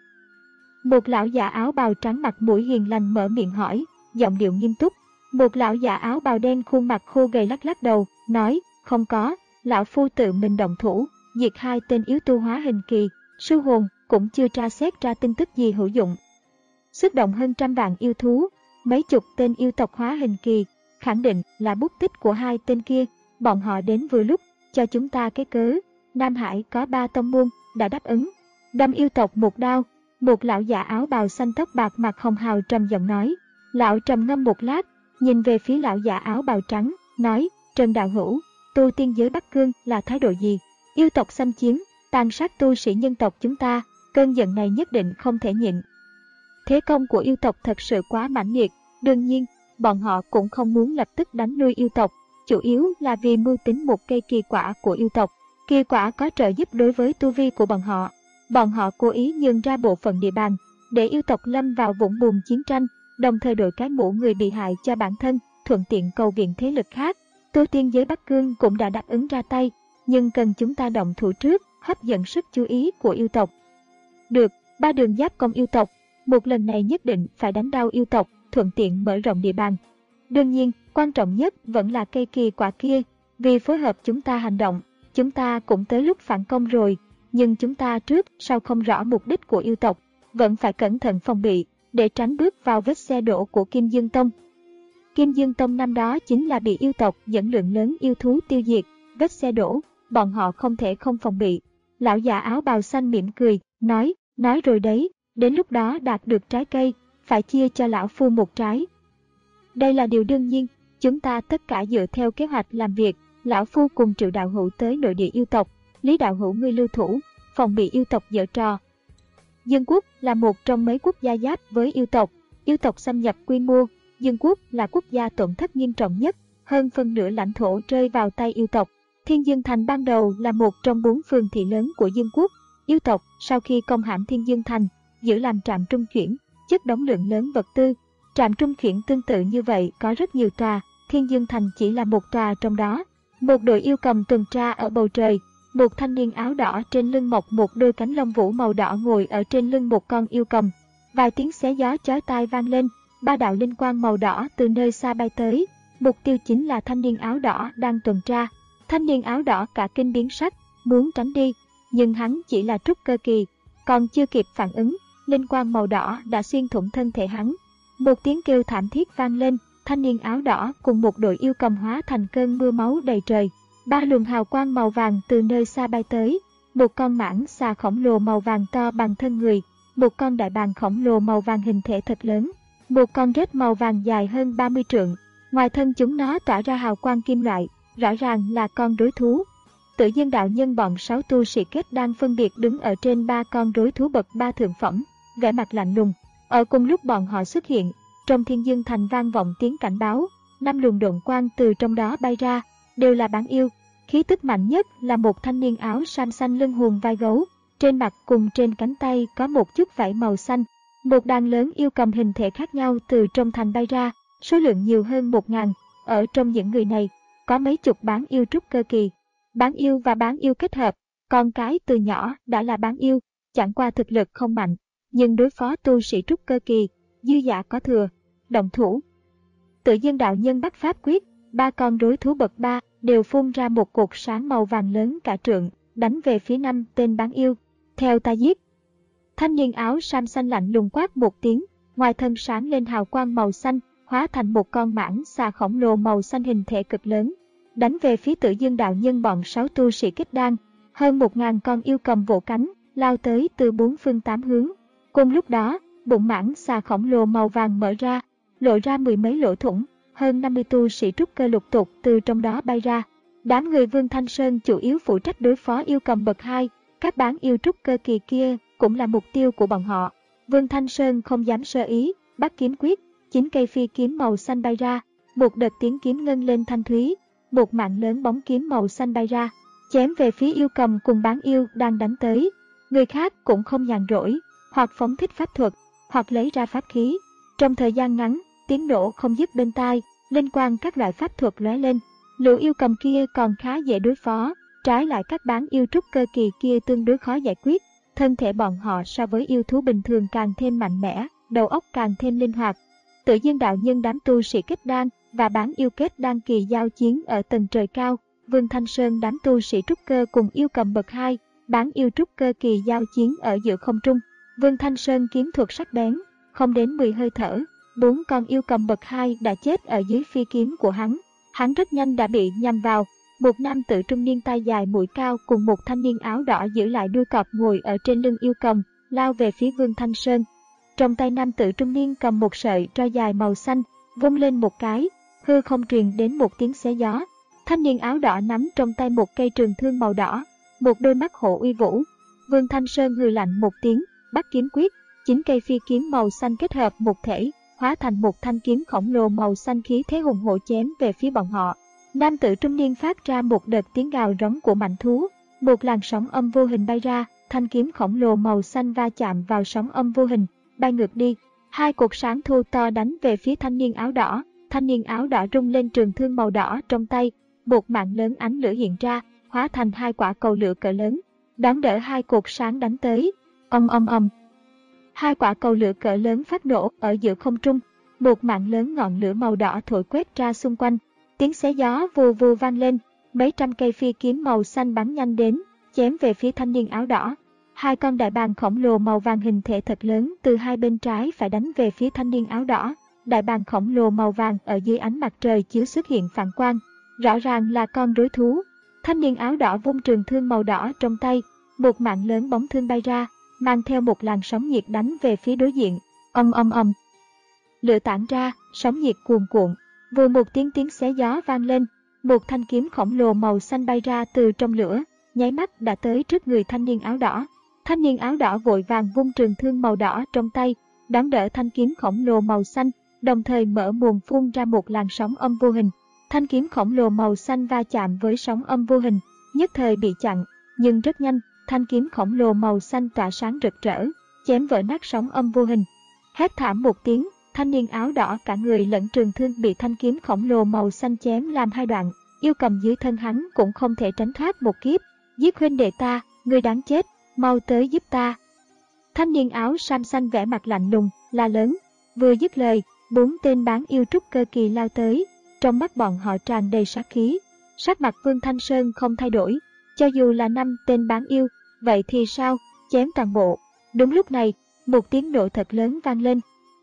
Một lão già áo bào trắng mặt mũi hiền lành mở miệng hỏi, giọng điệu nghiêm túc. Một lão già áo bào đen khuôn mặt khô gầy lắc lắc đầu, nói: "Không có, lão phu tự mình động thủ, diệt hai tên yếu tu Hóa Hình Kỳ, sư hồn cũng chưa tra xét ra tin tức gì hữu dụng." Xuất động hơn trăm vạn yêu thú, mấy chục tên yêu tộc Hóa Hình Kỳ, khẳng định là bút tích của hai tên kia. Bọn họ đến vừa lúc, cho chúng ta cái cớ. Nam Hải có ba tông môn đã đáp ứng. Đâm yêu tộc một đao. Một lão già áo bào xanh tóc bạc mặt hồng hào trầm giọng nói. Lão trầm ngâm một lát, nhìn về phía lão già áo bào trắng, nói: "Trần đạo hữu, tu tiên giới Bắc Cương là thái độ gì? Yêu tộc xâm chiếm, tàn sát tu sĩ nhân tộc chúng ta, cơn giận này nhất định không thể nhịn. Thế công của yêu tộc thật sự quá mãnh liệt, đương nhiên, bọn họ cũng không muốn lập tức đánh lui yêu tộc, chủ yếu là vì mưu tính một cây kỳ quả của yêu tộc. Kỳ quả có trợ giúp đối với tu vi của bọn họ. Bọn họ cố ý nhường ra bộ phận địa bàn, để yêu tộc lâm vào vũng bùn chiến tranh, đồng thời đổi cái mũ người bị hại cho bản thân, thuận tiện cầu viện thế lực khác. Tu tiên giới Bắc Cương cũng đã đáp ứng ra tay, nhưng cần chúng ta động thủ trước, hấp dẫn sức chú ý của yêu tộc." "Được, ba đường giáp công yêu tộc, một lần này nhất định phải đánh đau yêu tộc, thuận tiện mở rộng địa bàn. Đương nhiên, quan trọng nhất vẫn là cây kỳ quả kia, vì phối hợp chúng ta hành động, chúng ta cũng tới lúc phản công rồi, nhưng chúng ta trước sau không rõ mục đích của yêu tộc, vẫn phải cẩn thận phòng bị, để tránh bước vào vết xe đổ của Kim Dương Tông." Kim Dương Tông năm đó chính là bị yêu tộc dẫn lượng lớn yêu thú tiêu diệt, vết xe đổ, bọn họ không thể không phòng bị. Lão già áo bào xanh mỉm cười, nói, nói rồi đấy, đến lúc đó đạt được trái cây, phải chia cho lão phu một trái. Đây là điều đương nhiên, chúng ta tất cả dựa theo kế hoạch làm việc. Lão phu cùng Triệu đạo hữu tới nội địa yêu tộc, Lý đạo hữu ngươi lưu thủ, phòng bị yêu tộc giở trò. Dương quốc là một trong mấy quốc gia giáp với yêu tộc. Yêu tộc xâm nhập quy mô, Dương quốc là quốc gia tổn thất nghiêm trọng nhất, hơn phân nửa lãnh thổ rơi vào tay yêu tộc. Thiên Dương Thành ban đầu là một trong bốn phường thị lớn của Dương quốc. Yêu tộc sau khi công hãm Thiên Dương Thành, giữ làm trạm trung chuyển, chất đóng lượng lớn vật tư. Trạm trung chuyển tương tự như vậy có rất nhiều tòa, Thiên Dương Thành chỉ là một tòa trong đó. Một đội yêu cầm tuần tra ở bầu trời, một thanh niên áo đỏ trên lưng mọc một đôi cánh lông vũ màu đỏ ngồi ở trên lưng một con yêu cầm. Vài tiếng xé gió chói tai vang lên, ba đạo linh quang màu đỏ từ nơi xa bay tới. Mục tiêu chính là thanh niên áo đỏ đang tuần tra. Thanh niên áo đỏ cả kinh biến sắc, muốn tránh đi, nhưng hắn chỉ là trúc cơ kỳ, còn chưa kịp phản ứng, linh quang màu đỏ đã xuyên thủng thân thể hắn. Một tiếng kêu thảm thiết vang lên, thanh niên áo đỏ cùng một đội yêu cầm hóa thành cơn mưa máu đầy trời. Ba luồng hào quang màu vàng từ nơi xa bay tới, một con mãng xà khổng lồ màu vàng to bằng thân người, một con đại bàng khổng lồ màu vàng hình thể thật lớn, một con rết màu vàng dài hơn ba mươi trượng. Ngoài thân chúng nó tỏa ra hào quang kim loại, rõ ràng là con rối thú. Tự Dương đạo nhân bọn sáu tu sĩ kết đang phân biệt đứng ở trên ba con rối thú bậc ba thượng phẩm, vẻ mặt lạnh lùng. Ở cùng lúc bọn họ xuất hiện, trong Thiên Dương Thành vang vọng tiếng cảnh báo, năm luồng độn quang từ trong đó bay ra, đều là bán yêu. Khí tức mạnh nhất là một thanh niên áo sam xanh lưng hùm vai gấu, trên mặt cùng trên cánh tay có một chút vảy màu xanh. Một đàn lớn yêu cầm hình thể khác nhau từ trong thành bay ra, số lượng nhiều hơn một ngàn. Ở trong những người này, có mấy chục bán yêu trúc cơ kỳ. Bán yêu và bán yêu kết hợp, con cái từ nhỏ đã là bán yêu, chẳng qua thực lực không mạnh, nhưng đối phó tu sĩ trúc cơ kỳ, dư giả có thừa. Động thủ. Tự Dương đạo nhân bắt pháp quyết, ba con rối thú bậc ba đều phun ra một cột sáng màu vàng lớn cả trượng, đánh về phía năm tên bán yêu. Theo ta giết. Thanh niên áo sam xanh lạnh lùng quát một tiếng, ngoài thân sáng lên hào quang màu xanh, hóa thành một con mãng xà khổng lồ màu xanh hình thể cực lớn, đánh về phía Tự Dương đạo nhân bọn sáu tu sĩ kết đan. Hơn một ngàn con yêu cầm vỗ cánh, lao tới từ bốn phương tám hướng. Cùng lúc đó, bụng mãng xà khổng lồ màu vàng mở ra, lộ ra mười mấy lỗ thủng, hơn năm mươi tu sĩ trúc cơ lục tục từ trong đó bay ra. Đám người Vương Thanh Sơn chủ yếu phụ trách đối phó yêu cầm bậc hai, các bán yêu trúc cơ kỳ kia cũng là mục tiêu của bọn họ. Vương Thanh Sơn không dám sơ ý, bắt kiếm quyết, chín cây phi kiếm màu xanh bay ra, một đợt tiếng kiếm ngân lên thanh thúy, một mạng lớn bóng kiếm màu xanh bay ra, chém về phía yêu cầm cùng bán yêu đang đánh tới. Người khác cũng không nhàn rỗi, hoặc phóng thích pháp thuật, hoặc lấy ra pháp khí. Trong thời gian ngắn, tiếng nổ không dứt bên tai, linh quang các loại pháp thuật lóe lên. Lũ yêu cầm kia còn khá dễ đối phó, trái lại các bán yêu trúc cơ kỳ kia tương đối khó giải quyết. Thân thể bọn họ so với yêu thú bình thường càng thêm mạnh mẽ, đầu óc càng thêm linh hoạt. Tự Dương đạo nhân đám tu sĩ kết đan và bán yêu kết đan kỳ giao chiến ở tầng trời cao. Vương Thanh Sơn đám tu sĩ trúc cơ cùng yêu cầm bậc hai, bán yêu trúc cơ kỳ giao chiến ở giữa không trung. Vương Thanh Sơn kiếm thuật sắc bén, không đến mười hơi thở, bốn con yêu cầm bậc hai đã chết ở dưới phi kiếm của hắn. Hắn rất nhanh đã bị nhằm vào. Một nam tử trung niên tay dài mũi cao cùng một thanh niên áo đỏ giữ lại đuôi cọp ngồi ở trên lưng yêu cầm, lao về phía Vương Thanh Sơn. Trong tay nam tử trung niên cầm một sợi tro dài màu xanh, vung lên một cái, hư không truyền đến một tiếng xé gió. Thanh niên áo đỏ nắm trong tay một cây trường thương màu đỏ, một đôi mắt hộ uy vũ. Vương Thanh Sơn hừ lạnh một tiếng, bắt kiếm quyết, chín cây phi kiếm màu xanh kết hợp một thể, hóa thành một thanh kiếm khổng lồ màu xanh khí thế hùng hổ chém về phía bọn họ. Nam tử trung niên phát ra một đợt tiếng gào rống của mạnh thú, một làn sóng âm vô hình bay ra, thanh kiếm khổng lồ màu xanh va chạm vào sóng âm vô hình, bay ngược đi. Hai cột sáng thô to đánh về phía thanh niên áo đỏ, thanh niên áo đỏ rung lên trường thương màu đỏ trong tay, một mạng lớn ánh lửa hiện ra, hóa thành hai quả cầu lửa cỡ lớn, đón đỡ hai cột sáng đánh tới. Ầm ầm ầm. Hai quả cầu lửa cỡ lớn phát nổ ở giữa không trung, một mạng lớn ngọn lửa màu đỏ thổi quét ra xung quanh. Tiếng xé gió vù vù vang lên, mấy trăm cây phi kiếm màu xanh bắn nhanh đến, chém về phía thanh niên áo đỏ. Hai con đại bàng khổng lồ màu vàng hình thể thật lớn từ hai bên trái phải đánh về phía thanh niên áo đỏ. Đại bàng khổng lồ màu vàng ở dưới ánh mặt trời chiếu xuất hiện phản quang, rõ ràng là con rối thú. Thanh niên áo đỏ vung trường thương màu đỏ trong tay, một mạng lớn bóng thương bay ra, mang theo một làn sóng nhiệt đánh về phía đối diện. Ầm ầm ầm. lửa tản ra, sóng nhiệt cuồn cuộn. Vù một tiếng tiếng xé gió vang lên, một thanh kiếm khổng lồ màu xanh bay ra từ trong lửa, nháy mắt đã tới trước người thanh niên áo đỏ. Thanh niên áo đỏ vội vàng vung trường thương màu đỏ trong tay, đón đỡ thanh kiếm khổng lồ màu xanh, đồng thời mở mồm phun ra một làn sóng âm vô hình. Thanh kiếm khổng lồ màu xanh va chạm với sóng âm vô hình, nhất thời bị chặn, nhưng rất nhanh, thanh kiếm khổng lồ màu xanh tỏa sáng rực rỡ, chém vỡ nát sóng âm vô hình. Hét thảm một tiếng, thanh niên áo đỏ cả người lẫn trường thương bị thanh kiếm khổng lồ màu xanh chém làm hai đoạn, yêu cầm dưới thân hắn cũng không thể tránh thoát một kiếp. Giết huynh đệ ta, ngươi đáng chết, mau tới giúp ta. Thanh niên áo sam xanh vẻ mặt lạnh lùng, la lớn. Vừa dứt lời, bốn tên bán yêu trúc cơ kỳ lao tới, trong mắt bọn họ tràn đầy sát khí. Sắc mặt Vương Thanh Sơn không thay đổi, cho dù là năm tên bán yêu, vậy thì sao, chém toàn bộ. Đúng lúc này, một tiếng nổ thật lớn vang lên.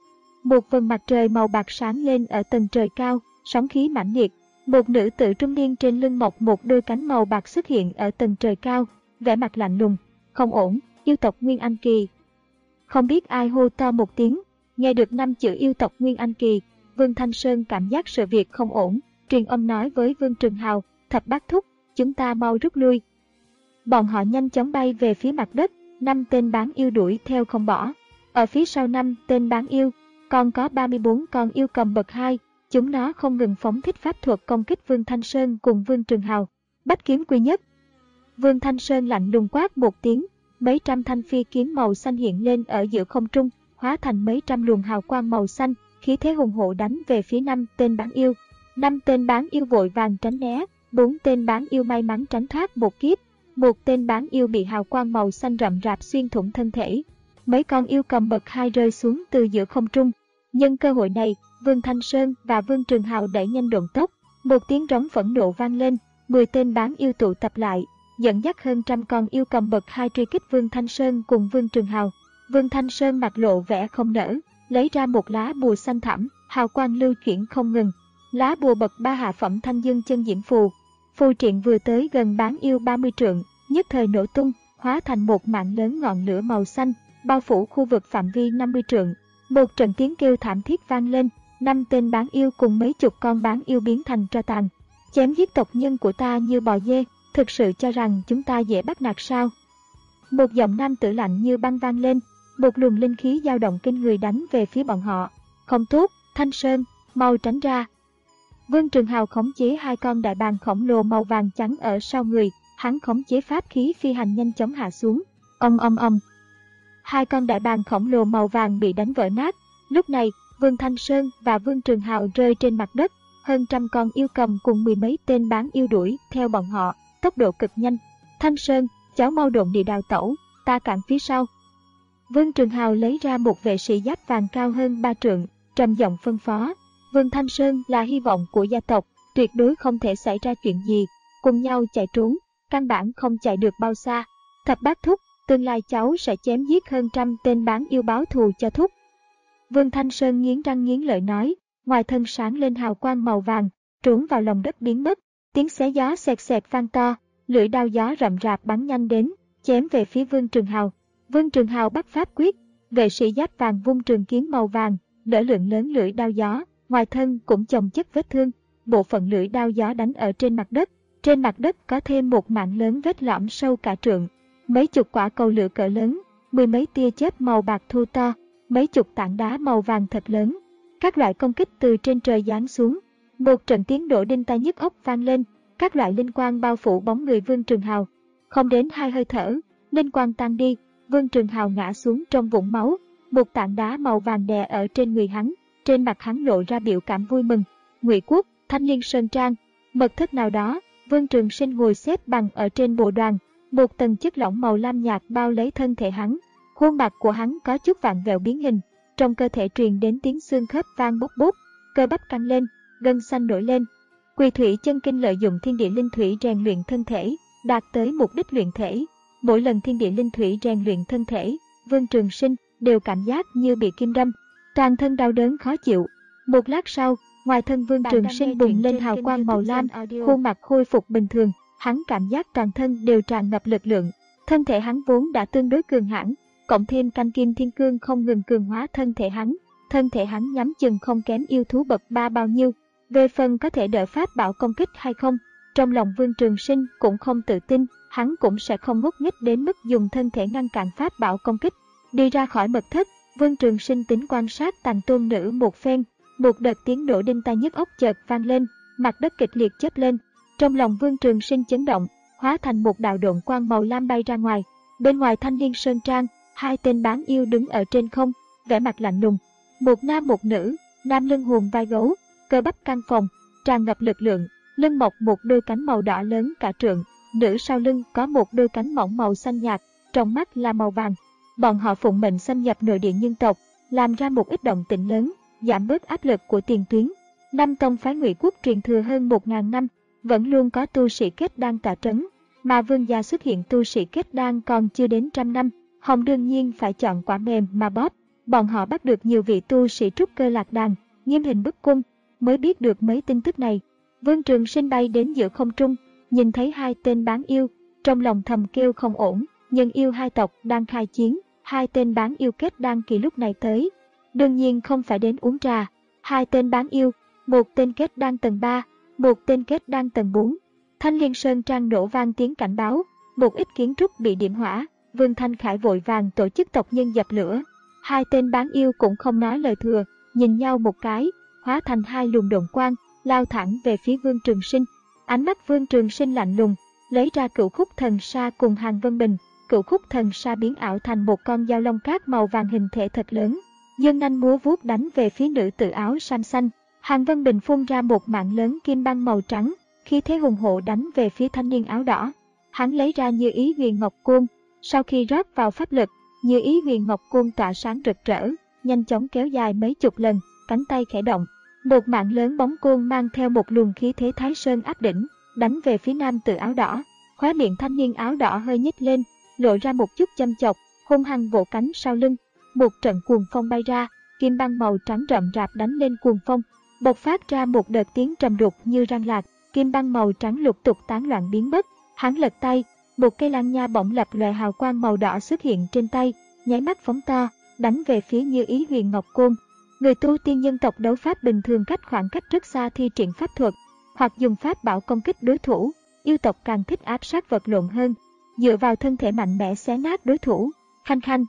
Một vầng mặt trời màu bạc sáng lên ở tầng trời cao, sóng khí mãnh liệt. Một nữ tử trung niên trên lưng mọc một đôi cánh màu bạc xuất hiện ở tầng trời cao, vẻ mặt lạnh lùng. Không ổn, yêu tộc Nguyên Anh Kỳ. Không biết ai hô to một tiếng, nghe được năm chữ yêu tộc Nguyên Anh Kỳ, Vương Thanh Sơn cảm giác sự việc không ổn, truyền âm nói với Vương Trường Hào, Thập Bát Thúc, chúng ta mau rút lui. Bọn họ nhanh chóng bay về phía mặt đất, năm tên bán yêu đuổi theo không bỏ. Ở phía sau năm tên bán yêu, còn có ba mươi bốn con yêu cầm bậc hai, chúng nó không ngừng phóng thích pháp thuật công kích Vương Thanh Sơn cùng Vương Trường Hào. Bách kiếm quy nhất. Vương Thanh Sơn lạnh lùng quát một tiếng, mấy trăm thanh phi kiếm màu xanh hiện lên ở giữa không trung, hóa thành mấy trăm luồng hào quang màu xanh, khí thế hùng hổ đánh về phía năm tên bán yêu. Năm tên bán yêu vội vàng tránh né, bốn tên bán yêu may mắn tránh thoát một kiếp. Một tên bán yêu bị hào quang màu xanh rậm rạp xuyên thủng thân thể. Mấy con yêu cầm bậc hai rơi xuống từ giữa không trung. Nhân cơ hội này, Vương Thanh Sơn và Vương Trường Hào đẩy nhanh độn tốc. Một tiếng trống phẫn nộ vang lên, mười tên bán yêu tụ tập lại, dẫn dắt hơn trăm con yêu cầm bậc hai truy kích Vương Thanh Sơn cùng Vương Trường Hào. Vương Thanh Sơn mặt lộ vẻ không nỡ, lấy ra một lá bùa xanh thẳm, hào quang lưu chuyển không ngừng. Lá bùa bậc ba hạ phẩm Thanh Dương Chân Diễm Phù. Phù triện vừa tới gần bán yêu ba mươi trượng, nhất thời nổ tung, hóa thành một mạng lớn ngọn lửa màu xanh, bao phủ khu vực phạm vi năm mươi trượng. Một trận tiếng kêu thảm thiết vang lên, năm tên bán yêu cùng mấy chục con bán yêu biến thành tro tàn. Chém giết tộc nhân của ta như bò dê, thực sự cho rằng chúng ta dễ bắt nạt sao? Một giọng nam tử lạnh như băng vang lên, một luồng linh khí dao động kinh người đánh về phía bọn họ. Không tốt, Thanh Sơn, mau tránh ra. Vương Trường Hào khống chế hai con đại bàng khổng lồ màu vàng trắng ở sau người, hắn khống chế pháp khí phi hành nhanh chóng hạ xuống. Ong ong ong. Hai con đại bàng khổng lồ màu vàng bị đánh vỡ nát. Lúc này, Vương Thanh Sơn và Vương Trường Hào rơi trên mặt đất, hơn trăm con yêu cầm cùng mười mấy tên bán yêu đuổi theo bọn họ, tốc độ cực nhanh. Thanh Sơn, cháu mau độn địa đào tẩu, ta cản phía sau. Vương Trường Hào lấy ra một vệ sĩ giáp vàng cao hơn ba trượng, trầm giọng phân phó. Vương Thanh Sơn là hy vọng của gia tộc, tuyệt đối không thể xảy ra chuyện gì, cùng nhau chạy trốn, căn bản không chạy được bao xa. Thập Bát Thúc, tương lai cháu sẽ chém giết hơn trăm tên bán yêu báo thù cho Thúc. Vương Thanh Sơn nghiến răng nghiến lợi nói, ngoài thân sáng lên hào quang màu vàng, trốn vào lòng đất biến mất, tiếng xé gió xẹt xẹt vang to, lưỡi đao gió rậm rạp bắn nhanh đến, chém về phía Vương Trường Hào. Vương Trường Hào bắt pháp quyết, vệ sĩ giáp vàng vung trường kiếm màu vàng, đỡ lượng lớn lưỡi đao gió, ngoài thân cũng chồng chất vết thương, bộ phận lưỡi đao gió đánh ở trên mặt đất, trên mặt đất có thêm một mảng lớn vết lõm sâu cả trượng, mấy chục quả cầu lửa cỡ lớn, mười mấy tia chớp màu bạc thu to, mấy chục tảng đá màu vàng thật lớn, các loại công kích từ trên trời giáng xuống, một trận tiếng nổ đinh tai nhức óc vang lên, các loại linh quang bao phủ bóng người Vương Trường Hào, không đến hai hơi thở, linh quang tan đi, Vương Trường Hào ngã xuống trong vũng máu, một tảng đá màu vàng đè ở trên người hắn, trên mặt hắn lộ ra biểu cảm vui mừng. Ngụy Quốc, Thanh Liên Sơn Trang, mật thất nào đó, Vương Trường Sinh ngồi xếp bằng ở trên bộ đoàn, một tầng chất lỏng màu lam nhạt bao lấy thân thể hắn, khuôn mặt của hắn có chút vặn vẹo biến hình, trong cơ thể truyền đến tiếng xương khớp vang bút bút, cơ bắp căng lên, gân xanh nổi lên. Quỳ Thủy Chân Kinh lợi dụng thiên địa linh thủy rèn luyện thân thể, đạt tới mục đích luyện thể. Mỗi lần thiên địa linh thủy rèn luyện thân thể, Vương Trường Sinh đều cảm giác như bị kim đâm, toàn thân đau đớn khó chịu. Một lát sau, ngoài thân Vương Trường Sinh bùng lên hào quang màu lam, khuôn mặt khôi phục bình thường, hắn cảm giác toàn thân đều tràn ngập lực lượng. Thân thể hắn vốn đã tương đối cường hãn, cộng thêm canh kim thiên cương không ngừng cường hóa thân thể hắn, thân thể hắn nhắm chừng không kém yêu thú bậc ba bao nhiêu. Về phần có thể đỡ pháp bảo công kích hay không, trong lòng Vương Trường Sinh cũng không tự tin, hắn cũng sẽ không ngốc nghếch đến mức dùng thân thể ngăn cản pháp bảo công kích. Đi ra khỏi mật thất, Vương Trường Sinh tính quan sát Tàn Tôn Nữ một phen, một đợt tiếng nổ đinh tai nhức óc chợt vang lên, mặt đất kịch liệt chớp lên. Trong lòng Vương Trường Sinh chấn động, hóa thành một đạo độn quang màu lam bay ra ngoài. Bên ngoài Thanh Liên Sơn Trang, hai tên bán yêu đứng ở trên không, vẻ mặt lạnh lùng. Một nam một nữ, nam lưng hùm vai gấu, cơ bắp căng phồng, tràn ngập lực lượng, lưng mọc một đôi cánh màu đỏ lớn cả trượng, nữ sau lưng có một đôi cánh mỏng màu xanh nhạt, trong mắt là màu vàng. Bọn họ phụng mệnh xâm nhập nội địa nhân tộc, làm ra một ít động tĩnh lớn, giảm bớt áp lực của tiền tuyến. Năm tông phái Ngụy Quốc truyền thừa hơn một ngàn năm, vẫn luôn có tu sĩ kết đan tọa trấn, mà Vương gia xuất hiện tu sĩ kết đan còn chưa đến trăm năm, Hồng đương nhiên phải chọn quả mềm mà bóp. Bọn họ bắt được nhiều vị tu sĩ trúc cơ lạc đàn, nghiêm hình bức cung, mới biết được mấy tin tức này. Vương Trường Sinh bay đến giữa không trung, nhìn thấy hai tên bán yêu, trong lòng thầm kêu không ổn, nhân yêu hai tộc đang khai chiến, hai tên bán yêu kết đan kỳ lúc này tới. Đương nhiên không phải đến uống trà, hai tên bán yêu, một tên kết đan tầng ba, một tên kết đan tầng bốn. Thanh Liên Sơn Trang nổ vang tiếng cảnh báo, một ít kiến trúc bị điểm hỏa, Vương Thanh Khải vội vàng tổ chức tộc nhân dập lửa. Hai tên bán yêu cũng không nói lời thừa, nhìn nhau một cái, hóa thành hai luồng độn quang, lao thẳng về phía Vương Trường Sinh. Ánh mắt Vương Trường Sinh lạnh lùng, lấy ra Cửu Khúc Thần Sa cùng Hàng Vân Bình. Cửu Khúc Thần Sa biến ảo thành một con dao long cát màu vàng hình thể thật lớn, giơ nanh múa vuốt đánh về phía nữ tử áo sam xanh. Hàng Vân Bình phun ra một mạng lớn kim băng màu trắng, khi thế hùng hộ đánh về phía thanh niên áo đỏ. Hắn lấy ra Như Ý Huyền Ngọc Côn, sau khi rót vào pháp lực, Như Ý Huyền Ngọc Côn tỏa sáng rực rỡ, nhanh chóng kéo dài mấy chục lần, cánh tay khẽ động, một mạng lớn bóng côn mang theo một luồng khí thế Thái Sơn áp đỉnh, đánh về phía nam tử áo đỏ. Khóe miệng thanh niên áo đỏ hơi nhếch lên, lộ ra một chút châm chọc, hung hăng vỗ cánh sau lưng. Một trận cuồng phong bay ra, kim băng màu trắng rậm rạp đánh lên cuồng phong, bộc phát ra một đợt tiếng trầm đục như răng lạc, kim băng màu trắng lục tục tán loạn biến mất. Hắn lật tay, một cây lan nha bỗng lập lòe hào quang màu đỏ xuất hiện trên tay, nháy mắt phóng to, đánh về phía Như Ý Huyền Ngọc Côn. Người tu tiên nhân tộc đấu pháp bình thường cách khoảng cách rất xa thi triển pháp thuật, hoặc dùng pháp bảo công kích đối thủ. Yêu tộc càng thích áp sát vật lộn hơn, dựa vào thân thể mạnh mẽ xé nát đối thủ. Khanh khanh,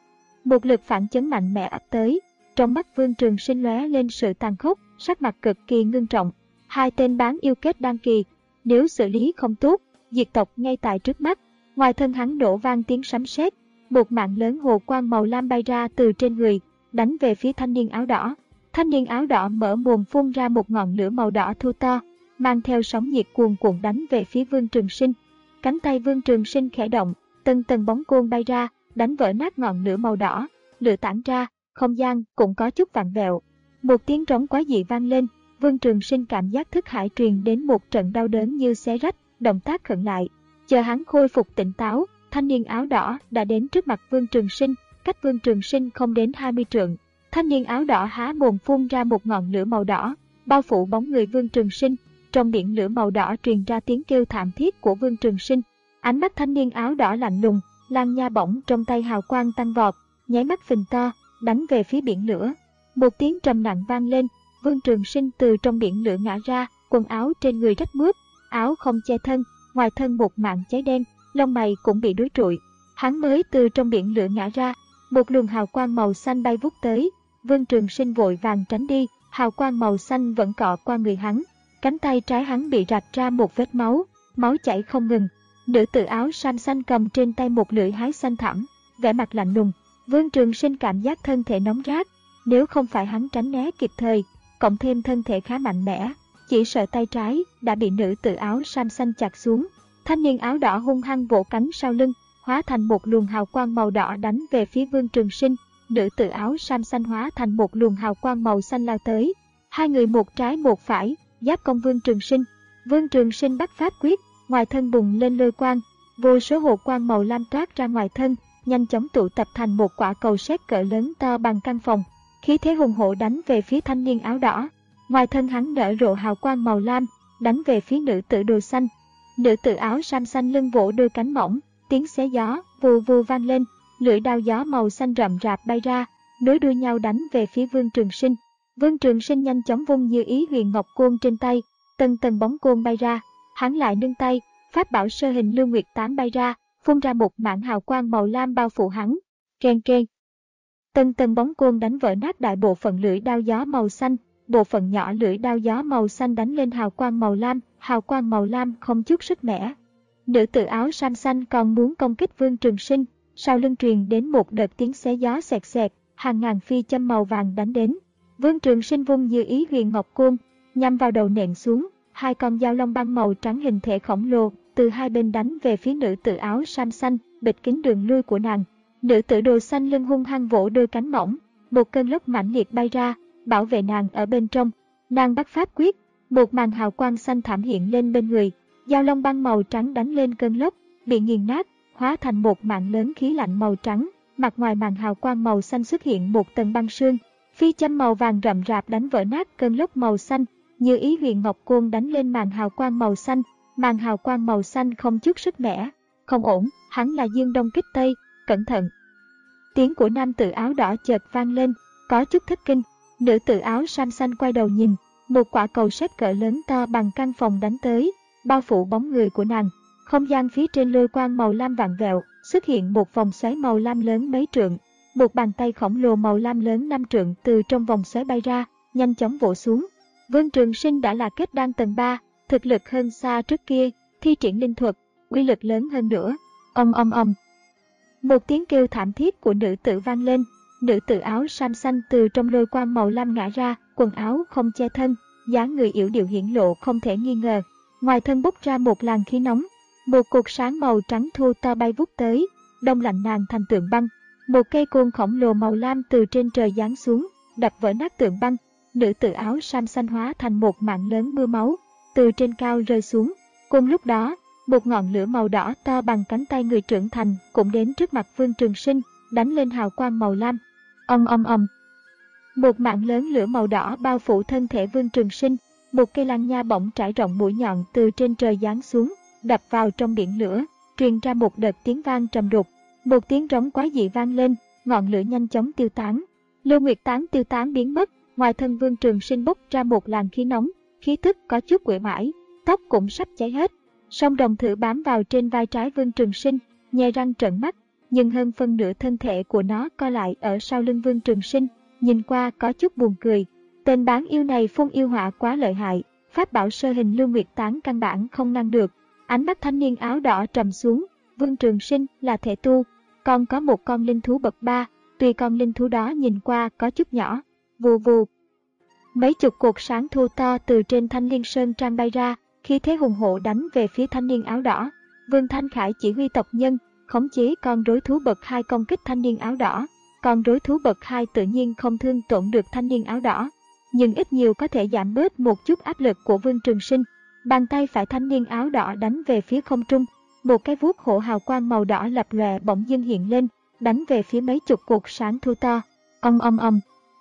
một lực phản chấn mạnh mẽ ập tới, trong mắt Vương Trường Sinh lóe lên sự tàn khốc, sắc mặt cực kỳ ngưng trọng. Hai tên bán yêu kết đan kỳ, nếu xử lý không tốt, diệt tộc ngay tại trước mắt. Ngoài thân hắn nổ vang tiếng sấm sét, một mạng lớn hồ quang màu lam bay ra từ trên người, đánh về phía thanh niên áo đỏ. Thanh niên áo đỏ mở mồm phun ra một ngọn lửa màu đỏ thô to, mang theo sóng nhiệt cuồn cuộn đánh về phía Vương Trường Sinh. Cánh tay Vương Trường Sinh khẽ động, từng tầng bóng côn bay ra, đánh vỡ nát ngọn lửa màu đỏ, lửa tản ra, không gian cũng có chút vặn vẹo. Một tiếng trống quái dị vang lên, Vương Trường Sinh cảm giác thức hải truyền đến một trận đau đớn như xé rách, động tác khựng lại. Chờ hắn khôi phục tỉnh táo, thanh niên áo đỏ đã đến trước mặt Vương Trường Sinh, cách Vương Trường Sinh không đến hai mươi trượng. Thanh niên áo đỏ há mồm phun ra một ngọn lửa màu đỏ, bao phủ bóng người Vương Trường Sinh. Trong biển lửa màu đỏ truyền ra tiếng kêu thảm thiết của Vương Trường Sinh. Ánh mắt thanh niên áo đỏ lạnh lùng, lan nha bổng trong tay hào quang tăng vọt, nháy mắt phình to, đánh về phía biển lửa. Một tiếng trầm nặng vang lên, Vương Trường Sinh từ trong biển lửa ngã ra, quần áo trên người rách mướp, áo không che thân, ngoài thân một mảng cháy đen, lông mày cũng bị đuối trụi. Hắn mới từ trong biển lửa ngã ra, một luồng hào quang màu xanh bay vút tới, Vương Trường Sinh vội vàng tránh đi, hào quang màu xanh vẫn cọ qua người hắn. Cánh tay trái hắn bị rạch ra một vết máu, máu chảy không ngừng. Nữ tử áo sam xanh cầm trên tay một lưỡi hái xanh thẳm, vẻ mặt lạnh lùng. Vương Trường Sinh cảm giác thân thể nóng rát, nếu không phải hắn tránh né kịp thời, cộng thêm thân thể khá mạnh mẽ, chỉ sợ tay trái đã bị nữ tử áo sam xanh chặt xuống. Thanh niên áo đỏ hung hăng vỗ cánh sau lưng, hóa thành một luồng hào quang màu đỏ đánh về phía Vương Trường Sinh. Nữ tử áo sam xanh hóa thành một luồng hào quang màu xanh lao tới. Hai người một trái một phải, giáp công Vương Trường Sinh. Vương Trường Sinh bắt pháp quyết, ngoài thân bùng lên lôi quang, vô số hồ quang màu lam toát ra ngoài thân, nhanh chóng tụ tập thành một quả cầu sét cỡ lớn to bằng căn phòng. Khí thế hùng hổ đánh về phía thanh niên áo đỏ. Ngoài thân hắn nở rộ hào quang màu lam, đánh về phía nữ tử đồ xanh. Nữ tử áo sam xanh lưng vỗ đôi cánh mỏng, tiếng xé gió vù vù vang lên, lưỡi đao gió màu xanh rậm rạp bay ra, nối đuôi nhau đánh về phía Vương Trường Sinh. Vương Trường Sinh nhanh chóng vung Như Ý Huyền Ngọc Côn trên tay, tầng tầng bóng côn bay ra, hắn lại nâng tay, pháp bảo sơ hình Lưu Nguyệt Tán bay ra, phun ra một mảng hào quang màu lam bao phủ hắn. Keng keng. Tầng tầng bóng côn đánh vỡ nát đại bộ phận lưỡi đao gió màu xanh, bộ phận nhỏ lưỡi đao gió màu xanh đánh lên hào quang màu lam, hào quang màu lam không chút sức mẻ. Nữ tử áo sam xanh còn muốn công kích Vương Trường Sinh, sau lưng truyền đến một đợt tiếng xé gió xẹt xẹt, hàng ngàn phi châm màu vàng đánh đến. Vương Trường Sinh vung Như Ý Huyền Ngọc Côn, nhằm vào đầu nện xuống, hai con dao long băng màu trắng hình thể khổng lồ từ hai bên đánh về phía nữ tử áo sam xanh, bịt kín đường lui của nàng. Nữ tử đồ xanh lưng hung hăng vỗ đôi cánh mỏng, một cơn lốc mãnh liệt bay ra, bảo vệ nàng ở bên trong. Nàng bắt pháp quyết, một màn hào quang xanh thảm hiện lên bên người, dao long băng màu trắng đánh lên cơn lốc, bị nghiền nát, hóa thành một mảng lớn khí lạnh màu trắng. Mặt ngoài màn hào quang màu xanh xuất hiện một tầng băng sương, phi châm màu vàng rậm rạp đánh vỡ nát cơn lốc màu xanh. Như Ý Huyền Ngọc Côn đánh lên màn hào quang màu xanh, màn hào quang màu xanh không chút sức mẻ. Không ổn, hắn là Dương Đông kích Tây, cẩn thận. Tiếng của nam tử áo đỏ chợt vang lên, có chút thất kinh. Nữ tử áo sam xanh quay đầu nhìn, một quả cầu sét cỡ lớn to bằng căn phòng đánh tới, bao phủ bóng người của nàng. Không gian phía trên lôi quang màu lam vạn vẹo, xuất hiện một vòng xoáy màu lam lớn mấy trượng. Một bàn tay khổng lồ màu lam lớn năm trượng từ trong vòng xoáy bay ra, nhanh chóng vỗ xuống. Vương Trường Sinh đã là kết đan tầng ba, thực lực hơn xa trước kia, thi triển linh thuật, uy lực lớn hơn nữa. Ầm ầm ầm. Một tiếng kêu thảm thiết của nữ tử vang lên, nữ tử áo sam xanh từ trong lôi quang màu lam ngã ra, quần áo không che thân, dáng người yểu điệu hiển lộ không thể nghi ngờ. Ngoài thân bốc ra một làn khí nóng, một cột sáng màu trắng thô to bay vút tới, đông lạnh nàng thành tượng băng. Một cây côn khổng lồ màu lam từ trên trời giáng xuống, đập vỡ nát tượng băng. Nữ tử áo sam xanh hóa thành một mảng lớn mưa máu, từ trên cao rơi xuống. Cùng lúc đó, một ngọn lửa màu đỏ to bằng cánh tay người trưởng thành cũng đến trước mặt Vương Trường Sinh, đánh lên hào quang màu lam. Ầm ầm ầm. Một mảng lớn lửa màu đỏ bao phủ thân thể Vương Trường Sinh, một cây lăng nha bổng trải rộng mũi nhọn từ trên trời giáng xuống, đập vào trong biển lửa, truyền ra một đợt tiếng vang trầm đục. Một tiếng rống quái dị vang lên, ngọn lửa nhanh chóng tiêu tán. Lưu Nguyệt Tán tiêu tán biến mất, ngoài thân Vương Trường Sinh bốc ra một làn khí nóng, khí tức có chút uể oải, tóc cũng sắp cháy hết. Song đồng thử bám vào trên vai trái Vương Trường Sinh, nhe răng trợn mắt, nhưng hơn phân nửa thân thể của nó co lại ở sau lưng Vương Trường Sinh, nhìn qua có chút buồn cười. Tên bán yêu này phun yêu hỏa quá lợi hại, pháp bảo sơ hình Lưu Nguyệt Tán căn bản không ngăn được. Ánh mắt thanh niên áo đỏ trầm xuống, Vương Trường Sinh là thể tu, còn có một con linh thú bậc ba, tuy con linh thú đó nhìn qua có chút nhỏ. Vù vù. Mấy chục cột sáng thô to từ trên Thanh Liên Sơn Trang bay ra, khí thế hùng hổ đánh về phía thanh niên áo đỏ. Vương Thanh Khải chỉ huy tộc nhân, khống chế con rối thú bậc hai công kích thanh niên áo đỏ. Con rối thú bậc hai tự nhiên không thương tổn được thanh niên áo đỏ, nhưng ít nhiều có thể giảm bớt một chút áp lực của Vương Trường Sinh. Bàn tay phải thanh niên áo đỏ đánh về phía không trung, một cái vuốt hổ hào quang màu đỏ lập lòe bỗng dưng hiện lên, đánh về phía mấy chục cột sáng thô to. Ong ong ong.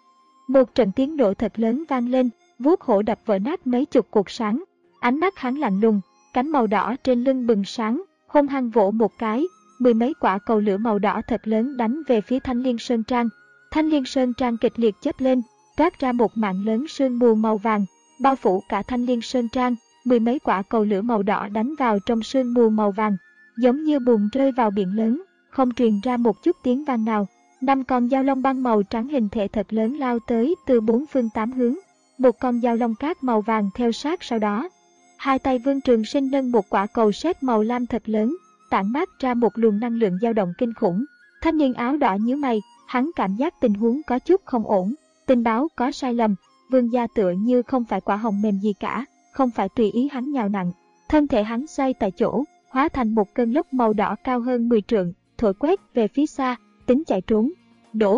Một trận tiếng nổ thật lớn vang lên, vuốt hổ đập vỡ nát mấy chục cột sáng. Ánh mắt hắn lạnh lùng, cánh màu đỏ trên lưng bừng sáng, hung hăng vỗ một cái, mười mấy quả cầu lửa màu đỏ thật lớn đánh về phía Thanh Liên Sơn Trang. Thanh Liên Sơn Trang kịch liệt chớp lên, toát ra một mảng lớn sương mù màu vàng, bao phủ cả Thanh Liên Sơn Trang. Mười mấy quả cầu lửa màu đỏ đánh vào trong sương mù màu vàng, giống như bùn rơi vào biển lớn, không truyền ra một chút tiếng vang nào. Năm con dao long băng màu trắng hình thể thật lớn lao tới từ bốn phương tám hướng, một con dao long cát màu vàng theo sát sau đó. Hai tay Vương Trường Sinh nâng một quả cầu sét màu lam thật lớn, tản mát ra một luồng năng lượng dao động kinh khủng. Thanh niên áo đỏ nhíu mày, hắn cảm giác tình huống có chút không ổn, tình báo có sai lầm, Vương gia tựa như không phải quả hồng mềm gì cả, không phải tùy ý hắn nhào nặn. Thân thể hắn xoay tại chỗ, hóa thành một cơn lốc màu đỏ cao hơn mười trượng, thổi quét về phía xa, tính chạy trốn. Đổ.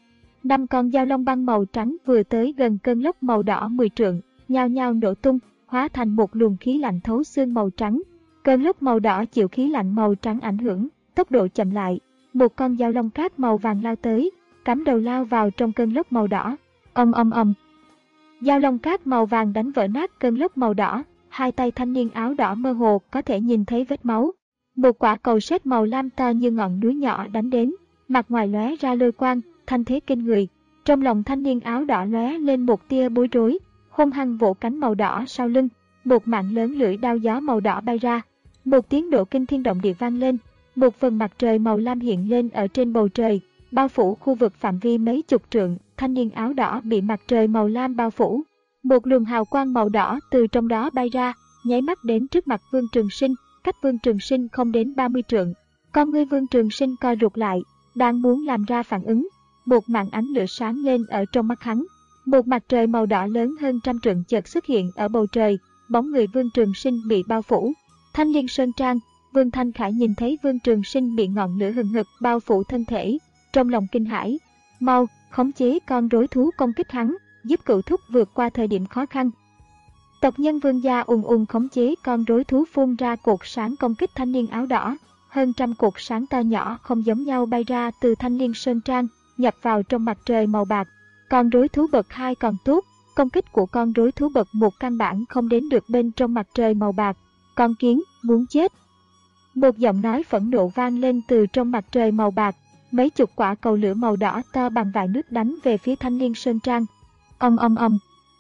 Năm con dao long băng màu trắng vừa tới gần cơn lốc màu đỏ mười trượng, nhao nhao nổ tung, hóa thành một luồng khí lạnh thấu xương màu trắng. Cơn lốc màu đỏ chịu khí lạnh màu trắng ảnh hưởng, tốc độ chậm lại. Một con dao long cát màu vàng lao tới, cắm đầu lao vào trong cơn lốc màu đỏ. Ầm ầm ầm. Dao long cát màu vàng đánh vỡ nát cơn lốc màu đỏ, hai tay thanh niên áo đỏ mơ hồ có thể nhìn thấy vết máu. Một quả cầu sét màu lam to như ngọn núi nhỏ đánh đến, mặt ngoài lóe ra lôi quang, thanh thế kinh người. Trong lòng thanh niên áo đỏ lóe lên một tia bối rối, hung hăng vỗ cánh màu đỏ sau lưng, một mạng lớn lưỡi đao gió màu đỏ bay ra. Một tiếng nổ kinh thiên động địa vang lên, một phần mặt trời màu lam hiện lên ở trên bầu trời, bao phủ khu vực phạm vi mấy chục trượng. Thanh niên áo đỏ bị mặt trời màu lam bao phủ, một luồng hào quang màu đỏ từ trong đó bay ra, nháy mắt đến trước mặt Vương Trường Sinh, cách Vương Trường Sinh không đến ba mươi trượng. Con ngươi Vương Trường Sinh co rụt lại, đang muốn làm ra phản ứng, một màn ánh lửa sáng lên ở trong mắt hắn. Một mặt trời màu đỏ lớn hơn trăm trượng chợt xuất hiện ở bầu trời, bóng người Vương Trường Sinh bị bao phủ. Thanh Liên Sơn Trang, Vương Thanh Khải nhìn thấy Vương Trường Sinh bị ngọn lửa hừng hực bao phủ thân thể, trong lòng kinh hãi. Mau, khống chế con rối thú công kích hắn, giúp cựu thúc vượt qua thời điểm khó khăn. Tộc nhân Vương gia ùn ùn khống chế con rối thú phun ra cột sáng công kích thanh niên áo đỏ. Hơn trăm cột sáng to nhỏ không giống nhau bay ra từ Thanh Liên Sơn Trang, nhập vào trong mặt trời màu bạc. Con rối thú bậc hai còn tốt, công kích của con rối thú bậc một căn bản không đến được bên trong mặt trời màu bạc. Con kiến, muốn chết. Một giọng nói phẫn nộ vang lên từ trong mặt trời màu bạc, mấy chục quả cầu lửa màu đỏ to bằng vại nước đánh về phía Thanh Liên Sơn Trang. Ầm ầm ầm.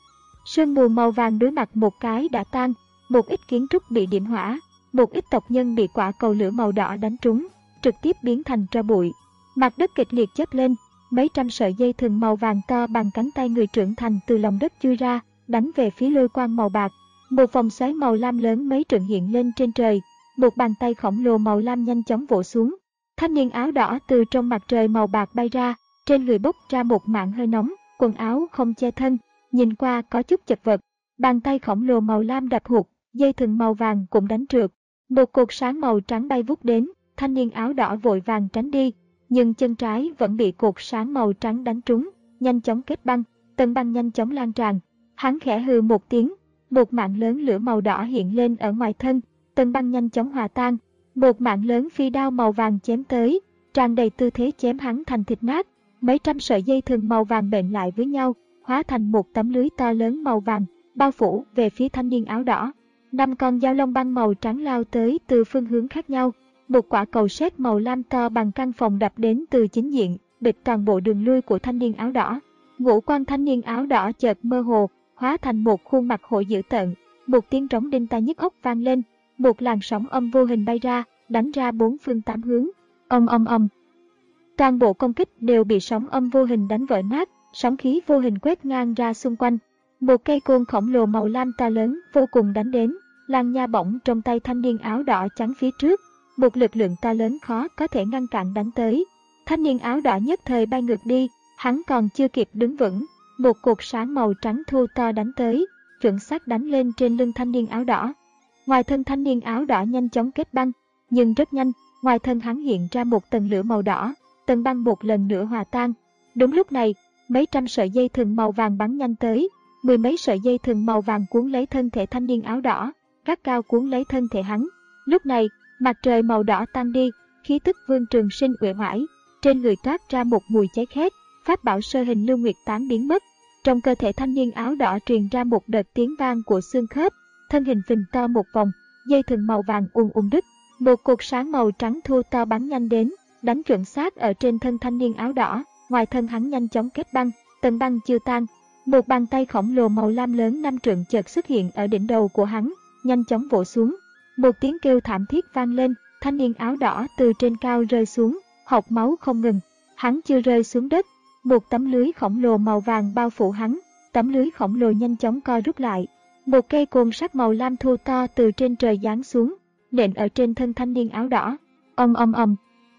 Sương mù màu vàng đối mặt một cái đã tan, một ít kiến trúc bị điểm hỏa, một ít tộc nhân bị quả cầu lửa màu đỏ đánh trúng, trực tiếp biến thành tro bụi. Mặt đất kịch liệt chớp lên, mấy trăm sợi dây thừng màu vàng to bằng cánh tay người trưởng thành từ lòng đất chui ra, đánh về phía lôi quang màu bạc. Một vòng xoáy màu lam lớn mấy trượng hiện lên trên trời, một bàn tay khổng lồ màu lam nhanh chóng vỗ xuống. Thanh niên áo đỏ từ trong mặt trời màu bạc bay ra, trên người bốc ra một mảng hơi nóng, quần áo không che thân, nhìn qua có chút chật vật. Bàn tay khổng lồ màu lam đập hụt, dây thừng màu vàng cũng đánh trượt. Một cột sáng màu trắng bay vút đến, thanh niên áo đỏ vội vàng tránh đi, nhưng chân trái vẫn bị cột sáng màu trắng đánh trúng, nhanh chóng kết băng, tầng băng nhanh chóng lan tràn. Hắn khẽ hừ một tiếng, một mạng lớn lửa màu đỏ hiện lên ở ngoài thân, tầng băng nhanh chóng hòa tan. Một mạng lớn phi đao màu vàng chém tới, tràn đầy tư thế chém hắn thành thịt nát. Mấy trăm sợi dây thừng màu vàng bệnh lại với nhau, hóa thành một tấm lưới to lớn màu vàng, bao phủ về phía thanh niên áo đỏ. Năm con dao long băng màu trắng lao tới từ phương hướng khác nhau. Một quả cầu sét màu lam to bằng căn phòng đập đến từ chính diện, bịt toàn bộ đường lui của thanh niên áo đỏ. Ngũ quan thanh niên áo đỏ chợt mơ hồ, hóa thành một khuôn mặt hội dữ tợn. Một tiếng trống đinh tai nhức óc vang lên, một làn sóng âm vô hình bay ra, đánh ra bốn phương tám hướng. Ầm ầm ầm. Toàn bộ công kích đều bị sóng âm vô hình đánh vỡ nát, sóng khí vô hình quét ngang ra xung quanh. Một cây côn khổng lồ màu lam to lớn vô cùng đánh đến, làn nha bổng trong tay thanh niên áo đỏ chắn phía trước. Một lực lượng to lớn khó có thể ngăn cản đánh tới. Thanh niên áo đỏ nhất thời bay ngược đi, hắn còn chưa kịp đứng vững, một cột sáng màu trắng thô to đánh tới, chuẩn xác đánh lên trên lưng thanh niên áo đỏ. Ngoài thân thanh niên áo đỏ nhanh chóng kết băng, nhưng rất nhanh, ngoài thân hắn hiện ra một tầng lửa màu đỏ, tầng băng một lần nữa hòa tan. Đúng lúc này, mấy trăm sợi dây thừng màu vàng bắn nhanh tới, mười mấy sợi dây thừng màu vàng cuốn lấy thân thể thanh niên áo đỏ, gắt cao cuốn lấy thân thể hắn. Lúc này, mặt trời màu đỏ tan đi, khí tức Vương Trường Sinh uể oải, trên người toát ra một mùi cháy khét, pháp bảo sơ hình lưu nguyệt tán biến mất. Trong cơ thể thanh niên áo đỏ truyền ra một đợt tiếng vang của xương khớp, thân hình phình to một vòng, dây thừng màu vàng ùn ùn đứt, một cột sáng màu trắng thô to bắn nhanh đến, đánh chuẩn xác ở trên thân thanh niên áo đỏ. Ngoài thân hắn nhanh chóng kết băng, tầng băng chưa tan. Một bàn tay khổng lồ màu lam lớn năm trượng chợt xuất hiện ở đỉnh đầu của hắn, nhanh chóng vỗ xuống. Một tiếng kêu thảm thiết vang lên, thanh niên áo đỏ từ trên cao rơi xuống, hộc máu không ngừng. Hắn chưa rơi xuống đất, một tấm lưới khổng lồ màu vàng bao phủ hắn, tấm lưới khổng lồ nhanh chóng co rút lại. Một cây côn sắt màu lam thô to từ trên trời giáng xuống, nện ở trên thân thanh niên áo đỏ. Ầm ầm ầm.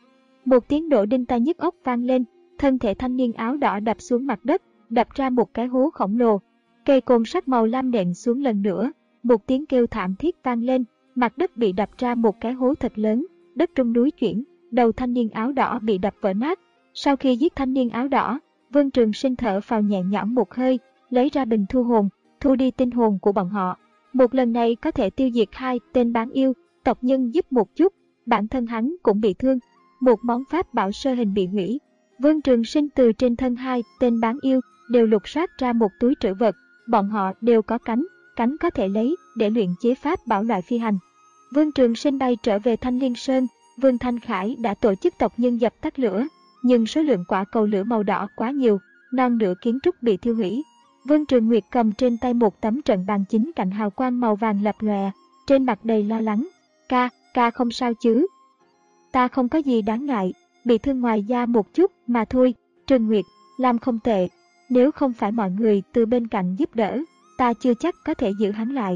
Một tiếng nổ đinh tai nhức óc vang lên, thân thể thanh niên áo đỏ đập xuống mặt đất, đập ra một cái hố khổng lồ. Cây côn sắt màu lam nện xuống lần nữa, một tiếng kêu thảm thiết vang lên, mặt đất bị đập ra một cái hố thật lớn, đất rung núi chuyển, đầu thanh niên áo đỏ bị đập vỡ nát. Sau khi giết thanh niên áo đỏ, Vương Trường Sinh thở phào nhẹ nhõm một hơi, lấy ra bình thu hồn, thu đi tinh hồn của bọn họ. Một lần này có thể tiêu diệt hai tên bán yêu, tộc nhân giúp một chút, bản thân hắn cũng bị thương. Một món pháp bảo sơ hình bị hủy. Vương Trường Sinh từ trên thân hai tên bán yêu đều lục soát ra một túi trữ vật, bọn họ đều có cánh, cánh có thể lấy để luyện chế pháp bảo loại phi hành. Vương Trường Sinh bay trở về Thanh Liên Sơn, Vương Thanh Khải đã tổ chức tộc nhân dập tắt lửa. nhưng số lượng quả cầu lửa màu đỏ quá nhiều, non nửa kiến trúc bị thiêu hủy. Vân Trường Nguyệt cầm trên tay một tấm trận bàn chính cạnh hào quang màu vàng lập lòe, trên mặt đầy lo lắng. Ca, ca không sao chứ? Ta không có gì đáng ngại, bị thương ngoài da một chút mà thôi. Trường Nguyệt, làm không tệ. Nếu không phải mọi người từ bên cạnh giúp đỡ, ta chưa chắc có thể giữ hắn lại.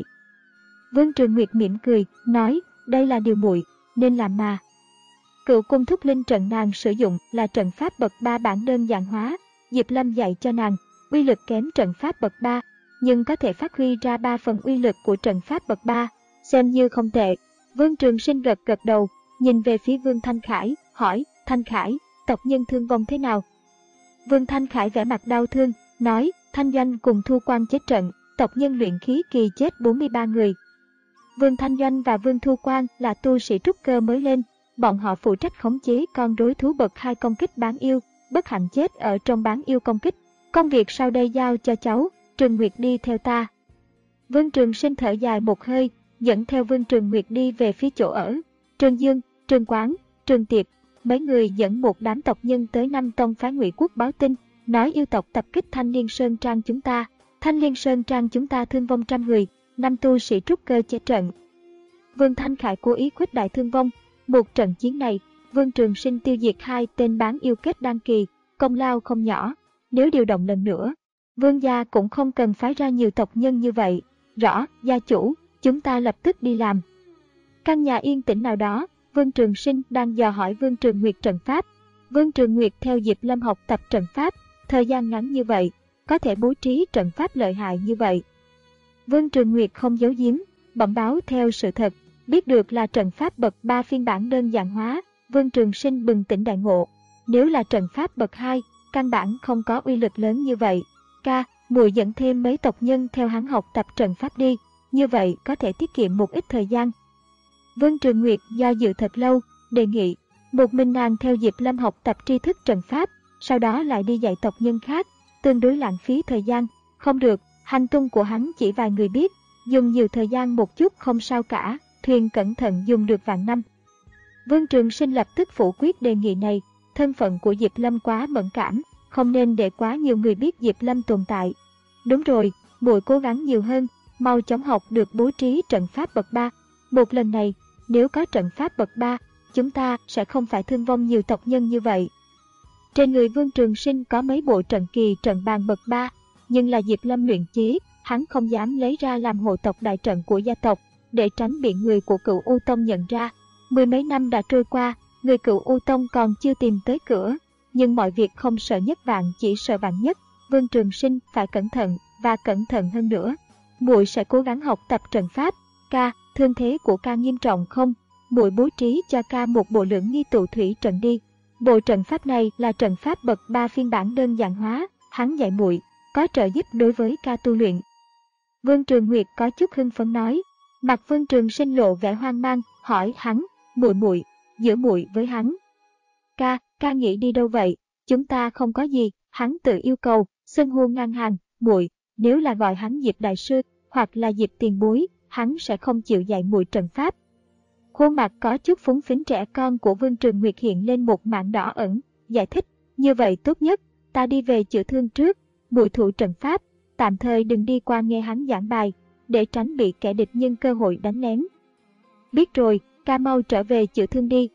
Vân Trường Nguyệt mỉm cười, nói, đây là điều muội nên làm mà. Cựu cung thúc linh trận nàng sử dụng là trận pháp bậc ba bản đơn giản hóa. Diệp Lâm dạy cho nàng, uy lực kém trận pháp bậc ba, nhưng có thể phát huy ra ba phần uy lực của trận pháp bậc ba, xem như không tệ. Vương Trường Sinh gật gật đầu, nhìn về phía Vương Thanh Khải, hỏi, Thanh Khải, tộc nhân thương vong thế nào? Vương Thanh Khải vẻ mặt đau thương, nói, Thanh Doanh cùng Thu Quan chết trận, tộc nhân luyện khí kỳ chết bốn mươi ba người. Vương Thanh Doanh và Vương Thu Quan là tu sĩ trúc cơ mới lên, bọn họ phụ trách khống chế con rối thú bậc hai công kích bán yêu, bất hạnh chết ở trong bán yêu công kích. Công việc sau đây giao cho cháu, Trường Nguyệt đi theo ta. Vương Trường Sinh thở dài một hơi, dẫn theo Vương Trường Nguyệt đi về phía chỗ ở. Trương Dương, Trương Quán, Trương Tiệp, mấy người dẫn một đám tộc nhân tới Nam Tông phái Ngụy Quốc báo tin, nói yêu tộc tập kích Thanh Liên Sơn Trang chúng ta. Thanh Liên Sơn Trang chúng ta thương vong trăm người, năm tu sĩ trúc cơ chết trận. Vương Thanh Khải cố ý khuếch đại thương vong. Một trận chiến này, Vương Trường Sinh tiêu diệt hai tên bán yêu kết đan kỳ, công lao không nhỏ. Nếu điều động lần nữa, Vương gia cũng không cần phái ra nhiều tộc nhân như vậy. Rõ, gia chủ, chúng ta lập tức đi làm. Căn nhà yên tĩnh nào đó, Vương Trường Sinh đang dò hỏi Vương Trường Nguyệt trận pháp. Vương Trường Nguyệt theo Diệp Lâm học tập trận pháp, thời gian ngắn như vậy, có thể bố trí trận pháp lợi hại như vậy. Vương Trường Nguyệt không giấu giếm, bẩm báo theo sự thật, biết được là trận pháp bậc ba phiên bản đơn giản hóa. Vương Trường Sinh bừng tỉnh đại ngộ, nếu là trận pháp bậc hai, căn bản không có uy lực lớn như vậy. Ca, muội dẫn thêm mấy tộc nhân theo hắn học tập trận pháp đi, như vậy có thể tiết kiệm một ít thời gian. Vương Trường Nguyệt do dự thật lâu, đề nghị, một mình nàng theo Diệp Lâm học tập tri thức trận pháp, sau đó lại đi dạy tộc nhân khác, tương đối lãng phí thời gian. Không được, hành tung của hắn chỉ vài người biết, dùng nhiều thời gian một chút không sao cả, thuyền cẩn thận dùng được vạn năm. Vương Trường Sinh lập tức phủ quyết đề nghị này, thân phận của Diệp Lâm quá mẫn cảm, không nên để quá nhiều người biết Diệp Lâm tồn tại. Đúng rồi, muội cố gắng nhiều hơn, mau chóng học được bố trí trận pháp bậc ba. Một lần này, nếu có trận pháp bậc ba, chúng ta sẽ không phải thương vong nhiều tộc nhân như vậy. Trên người Vương Trường Sinh có mấy bộ trận kỳ trận bàn bậc ba, nhưng là Diệp Lâm luyện chế, hắn không dám lấy ra làm hộ tộc đại trận của gia tộc, để tránh bị người của Cựu U Tông nhận ra. Mười mấy năm đã trôi qua, người Cựu U Tông còn chưa tìm tới cửa, nhưng mọi việc không sợ nhất vạn chỉ sợ vạn nhất. Vương Trường Sinh phải cẩn thận và cẩn thận hơn nữa. Muội sẽ cố gắng học tập trận pháp. Ca, thương thế của ca nghiêm trọng không? Muội bố trí cho ca một bộ lưỡng nghi tụ thủy trận đi. Bộ trận pháp này là trận pháp bậc ba phiên bản đơn giản hóa, hắn dạy muội, có trợ giúp đối với ca tu luyện. Vương Trường Nguyệt có chút hưng phấn nói. Mặt Vương Trường Sinh lộ vẻ hoang mang, hỏi hắn, muội muội, giữa muội với hắn. Ca, ca nghĩ đi đâu vậy? Chúng ta không có gì, hắn tự yêu cầu, xưng hô ngang hàng, muội, nếu là gọi hắn Diệp đại sư hoặc là Diệp tiền bối, hắn sẽ không chịu dạy muội trận pháp. Khuôn mặt có chút phúng phính trẻ con của Vương Trường Nguyệt hiện lên một mảng đỏ ẩn, giải thích, như vậy tốt nhất, ta đi về chữa thương trước, muội thủ trận pháp, tạm thời đừng đi qua nghe hắn giảng bài, để tránh bị kẻ địch nhân cơ hội đánh lén. Biết rồi, ca mau trở về chữa thương đi.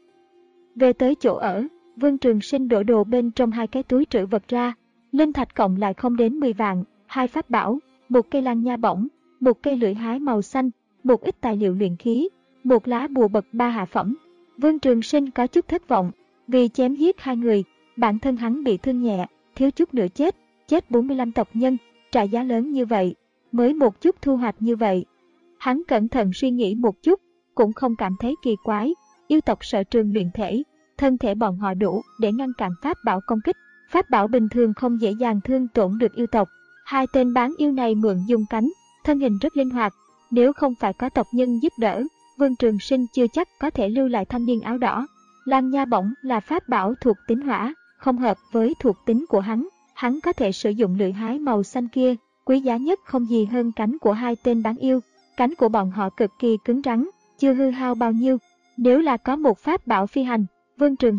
Về tới chỗ ở, Vương Trường Sinh đổ đồ bên trong hai cái túi trữ vật ra, linh thạch cộng lại không đến mười vạn, hai pháp bảo, một cây lăng nha bổng, một cây lưỡi hái màu xanh, một ít tài liệu luyện khí, một lá bùa bậc ba hạ phẩm. Vương Trường Sinh có chút thất vọng, vì chém giết hai người, bản thân hắn bị thương nhẹ, thiếu chút nữa chết, chết bốn mươi lăm tộc nhân, trả giá lớn như vậy, mới một chút thu hoạch như vậy. Hắn cẩn thận suy nghĩ một chút, cũng không cảm thấy kỳ quái, yêu tộc sở trường luyện thể, thân thể bọn họ đủ để ngăn cản pháp bảo công kích, pháp bảo bình thường không dễ dàng thương tổn được yêu tộc. Hai tên bán yêu này mượn dùng cánh, thân hình rất linh hoạt, nếu không phải có tộc nhân giúp đỡ, Vương Trường Sinh chưa chắc có thể lưu lại thanh niên áo đỏ. Lăng nha bổng là pháp bảo thuộc tính hỏa, không hợp với thuộc tính của hắn, hắn có thể sử dụng lưỡi hái màu xanh kia, quý giá nhất không gì hơn cánh của hai tên bán yêu, cánh của bọn họ cực kỳ cứng rắn, chưa hư hao bao nhiêu. Nếu là có một pháp bảo phi hành, Vương Trường Sinh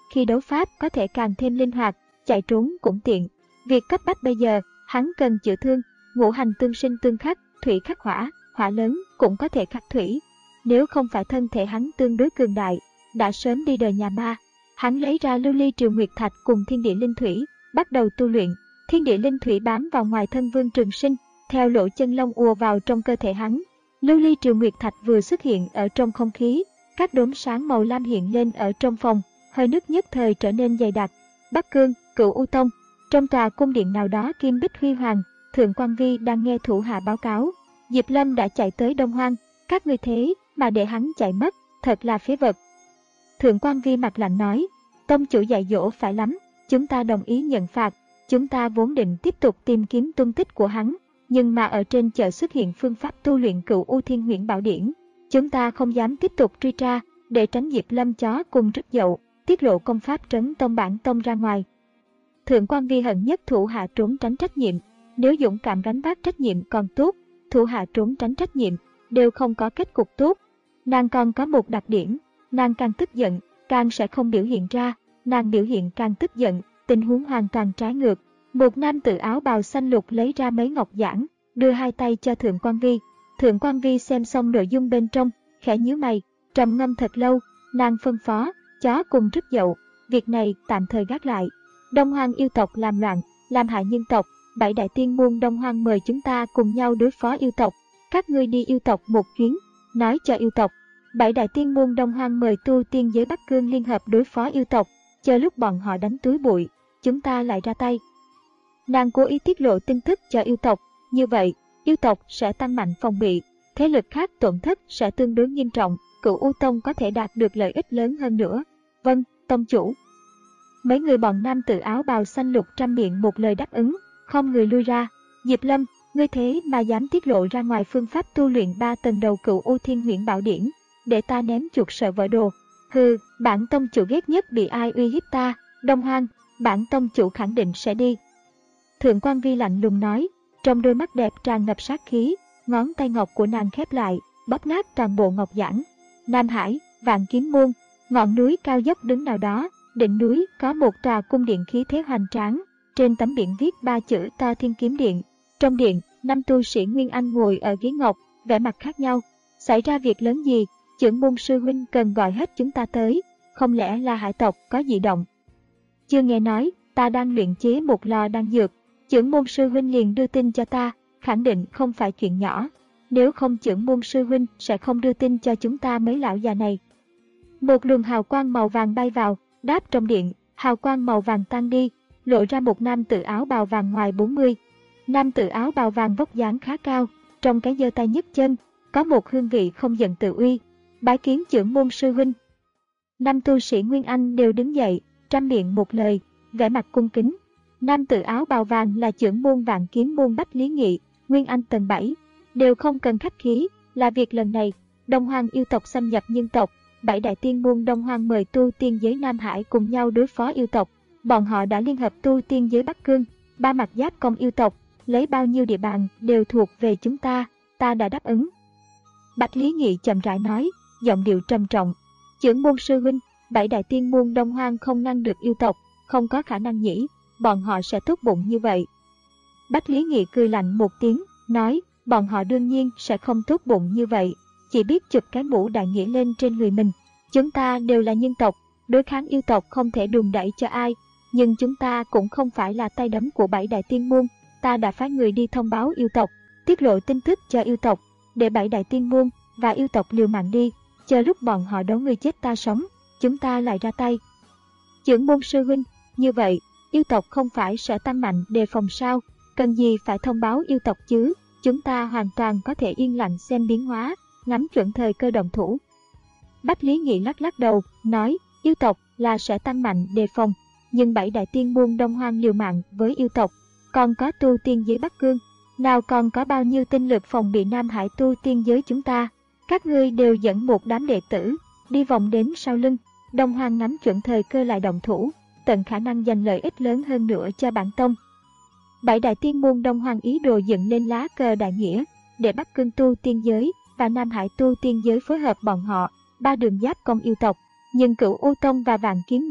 khi đấu pháp có thể càng thêm linh hoạt, chạy trốn cũng tiện. Việc cấp bách bây giờ, hắn cần chữa thương, ngũ hành tương sinh tương khắc, thủy khắc hỏa, hỏa lớn cũng có thể khắc thủy. Nếu không phải thân thể hắn tương đối cường đại, đã sớm đi đời nhà ma. Hắn lấy ra lưu ly triều nguyệt thạch cùng thiên địa linh thủy, bắt đầu tu luyện. Thiên địa linh thủy bám vào ngoài thân Vương Trường Sinh, theo lỗ chân lông ùa vào trong cơ thể hắn. Lưu ly triều nguyệt thạch vừa xuất hiện ở trong không khí, các đốm sáng màu lam hiện lên ở trong phòng, hơi nước nhất thời trở nên dày đặc. Bắc Cương, Cửu U Tông, trong tòa cung điện nào đó kim bích huy hoàng, Thượng Quan Vi đang nghe thủ hạ báo cáo. Diệp Lâm đã chạy tới Đông Hoang, các ngươi thế mà để hắn chạy mất, thật là phế vật. Thượng Quan Vi mặt lạnh nói, tông chủ dạy dỗ phải lắm, chúng ta đồng ý nhận phạt, chúng ta vốn định tiếp tục tìm kiếm tung tích của hắn, nhưng mà ở trên chợ xuất hiện phương pháp tu luyện Cửu U Thiên Huyễn Bảo Điển, chúng ta không dám tiếp tục truy tra, để tránh Diệp Lâm chó cùng rứt dậu, tiết lộ công pháp trấn tông bản tông ra ngoài. Thượng Quan Vi hận nhất thủ hạ trốn tránh trách nhiệm, nếu dũng cảm gánh vác trách nhiệm còn tốt, thủ hạ trốn tránh trách nhiệm đều không có kết cục tốt. Nàng còn có một đặc điểm, nàng càng tức giận, càng sẽ không biểu hiện ra, nàng biểu hiện càng tức giận, tình huống hoàn toàn trái ngược. Một nam tử áo bào xanh lục lấy ra mấy ngọc giản, đưa hai tay cho Thượng Quan Vi. Thượng Quan Vi xem xong nội dung bên trong, khẽ nhíu mày, trầm ngâm thật lâu, nàng phân phó, chó cùng rứt dậu, việc này tạm thời gác lại. Đông Hoang yêu tộc làm loạn, làm hại nhân tộc, bảy đại tiên môn Đông Hoang mời chúng ta cùng nhau đối phó yêu tộc. Các ngươi đi yêu tộc một chuyến, nói cho yêu tộc. Bảy đại tiên môn Đông Hoang mời tu tiên giới Bắc Cương liên hợp đối phó yêu tộc, chờ lúc bọn họ đánh túi bụi, chúng ta lại ra tay. Nàng cố ý tiết lộ tin tức cho yêu tộc, như vậy, yêu tộc sẽ tăng mạnh phòng bị, thế lực khác tổn thất sẽ tương đối nghiêm trọng, Cửu U Tông có thể đạt được lợi ích lớn hơn nữa. Vâng, tông chủ. Mấy người bọn nam tử áo bào xanh lục trăm miệng một lời đáp ứng, không người lui ra. Diệp Lâm, ngươi thế mà dám tiết lộ ra ngoài phương pháp tu luyện ba tầng đầu Cửu U Thiên Huyễn Bảo Điển, để ta ném chuột sợ vỡ đồ. Hừ, bản tông chủ ghét nhất bị ai uy hiếp ta, Đông Hoang, bản tông chủ khẳng định sẽ đi. Thượng Quan Vi lạnh lùng nói, trong đôi mắt đẹp tràn ngập sát khí, ngón tay ngọc của nàng khép lại, bóp nát toàn bộ ngọc giản. Nam Hải, Vạn Kiếm Môn, ngọn núi cao dốc đứng nào đó, đỉnh núi có một tòa cung điện khí thế hoành tráng, trên tấm biển viết ba chữ to Thiên Kiếm Điện. Trong điện, năm tu sĩ Nguyên Anh ngồi ở ghế ngọc, vẻ mặt khác nhau. Xảy ra việc lớn gì? Chưởng môn sư huynh cần gọi hết chúng ta tới, không lẽ là hải tộc có dị động? Chưa nghe nói, ta đang luyện chế một lò đan dược, chưởng môn sư huynh liền đưa tin cho ta, khẳng định không phải chuyện nhỏ. Nếu không chưởng môn sư huynh sẽ không đưa tin cho chúng ta mấy lão già này. Một luồng hào quang màu vàng bay vào, đáp trong điện, hào quang màu vàng tan đi, lộ ra một nam tử áo bào vàng ngoài bốn mươi. Nam tử áo bào vàng vóc dáng khá cao, trong cái giơ tay nhấc chân, có một hương vị không giận tự uy. Bái kiến chưởng môn sư huynh. Năm tu sĩ Nguyên Anh đều đứng dậy, trăm miệng một lời, vẻ mặt cung kính. Nam tử áo bào vàng là chưởng môn Vạn Kiếm Môn Bách Lý Nghị, Nguyên Anh tầng bảy, đều không cần khách khí, là việc lần này, Đông Hoang yêu tộc xâm nhập nhân tộc, bảy đại tiên môn Đông Hoang mời tu tiên giới Nam Hải cùng nhau đối phó yêu tộc. Bọn họ đã liên hợp tu tiên giới Bắc Cương, ba mặt giáp công yêu tộc, lấy bao nhiêu địa bàn đều thuộc về chúng ta, ta đã đáp ứng. Bách Lý Nghị chậm rãi nói, giọng điệu trầm trọng. Chưởng môn sư huynh, bảy đại tiên môn Đông Hoang không ngăn được yêu tộc, không có khả năng nhỉ, bọn họ sẽ tốt bụng như vậy. Bách Lý Nghị cười lạnh một tiếng, nói, bọn họ đương nhiên sẽ không tốt bụng như vậy, chỉ biết chụp cái mũ đại nghĩa lên trên người mình. Chúng ta đều là nhân tộc, đối kháng yêu tộc không thể đùn đẩy cho ai, nhưng chúng ta cũng không phải là tay đấm của bảy đại tiên môn, ta đã phái người đi thông báo yêu tộc, tiết lộ tin tức cho yêu tộc, để bảy đại tiên môn và yêu tộc liều mạng đi, chờ lúc bọn họ đấu người chết ta sống, chúng ta lại ra tay. Chưởng môn sư huynh, như vậy, yêu tộc không phải sẽ tăng mạnh đề phòng sao, cần gì phải thông báo yêu tộc chứ, chúng ta hoàn toàn có thể yên lặng xem biến hóa, ngắm chuẩn thời cơ động thủ. Bách Lý Nghị lắc lắc đầu, nói, yêu tộc là sẽ tăng mạnh đề phòng, nhưng bảy đại tiên môn Đông Hoang liều mạng với yêu tộc, còn có tu tiên giới Bắc Cương, nào còn có bao nhiêu tinh lực phòng bị Nam Hải tu tiên giới chúng ta. Các ngươi đều dẫn một đám đệ tử, đi vòng đến sau lưng, Đông Hoang nắm chuẩn thời cơ lại động thủ, tận khả năng giành lợi ích lớn hơn nữa cho bản tông. Bảy đại tiên môn Đông Hoang ý đồ dựng lên lá cờ đại nghĩa, để Bắc Cương tu tiên giới và Nam Hải tu tiên giới phối hợp bọn họ, ba đường giáp công yêu tộc, nhưng Cửu U Tông và Vạn Kiếm Môn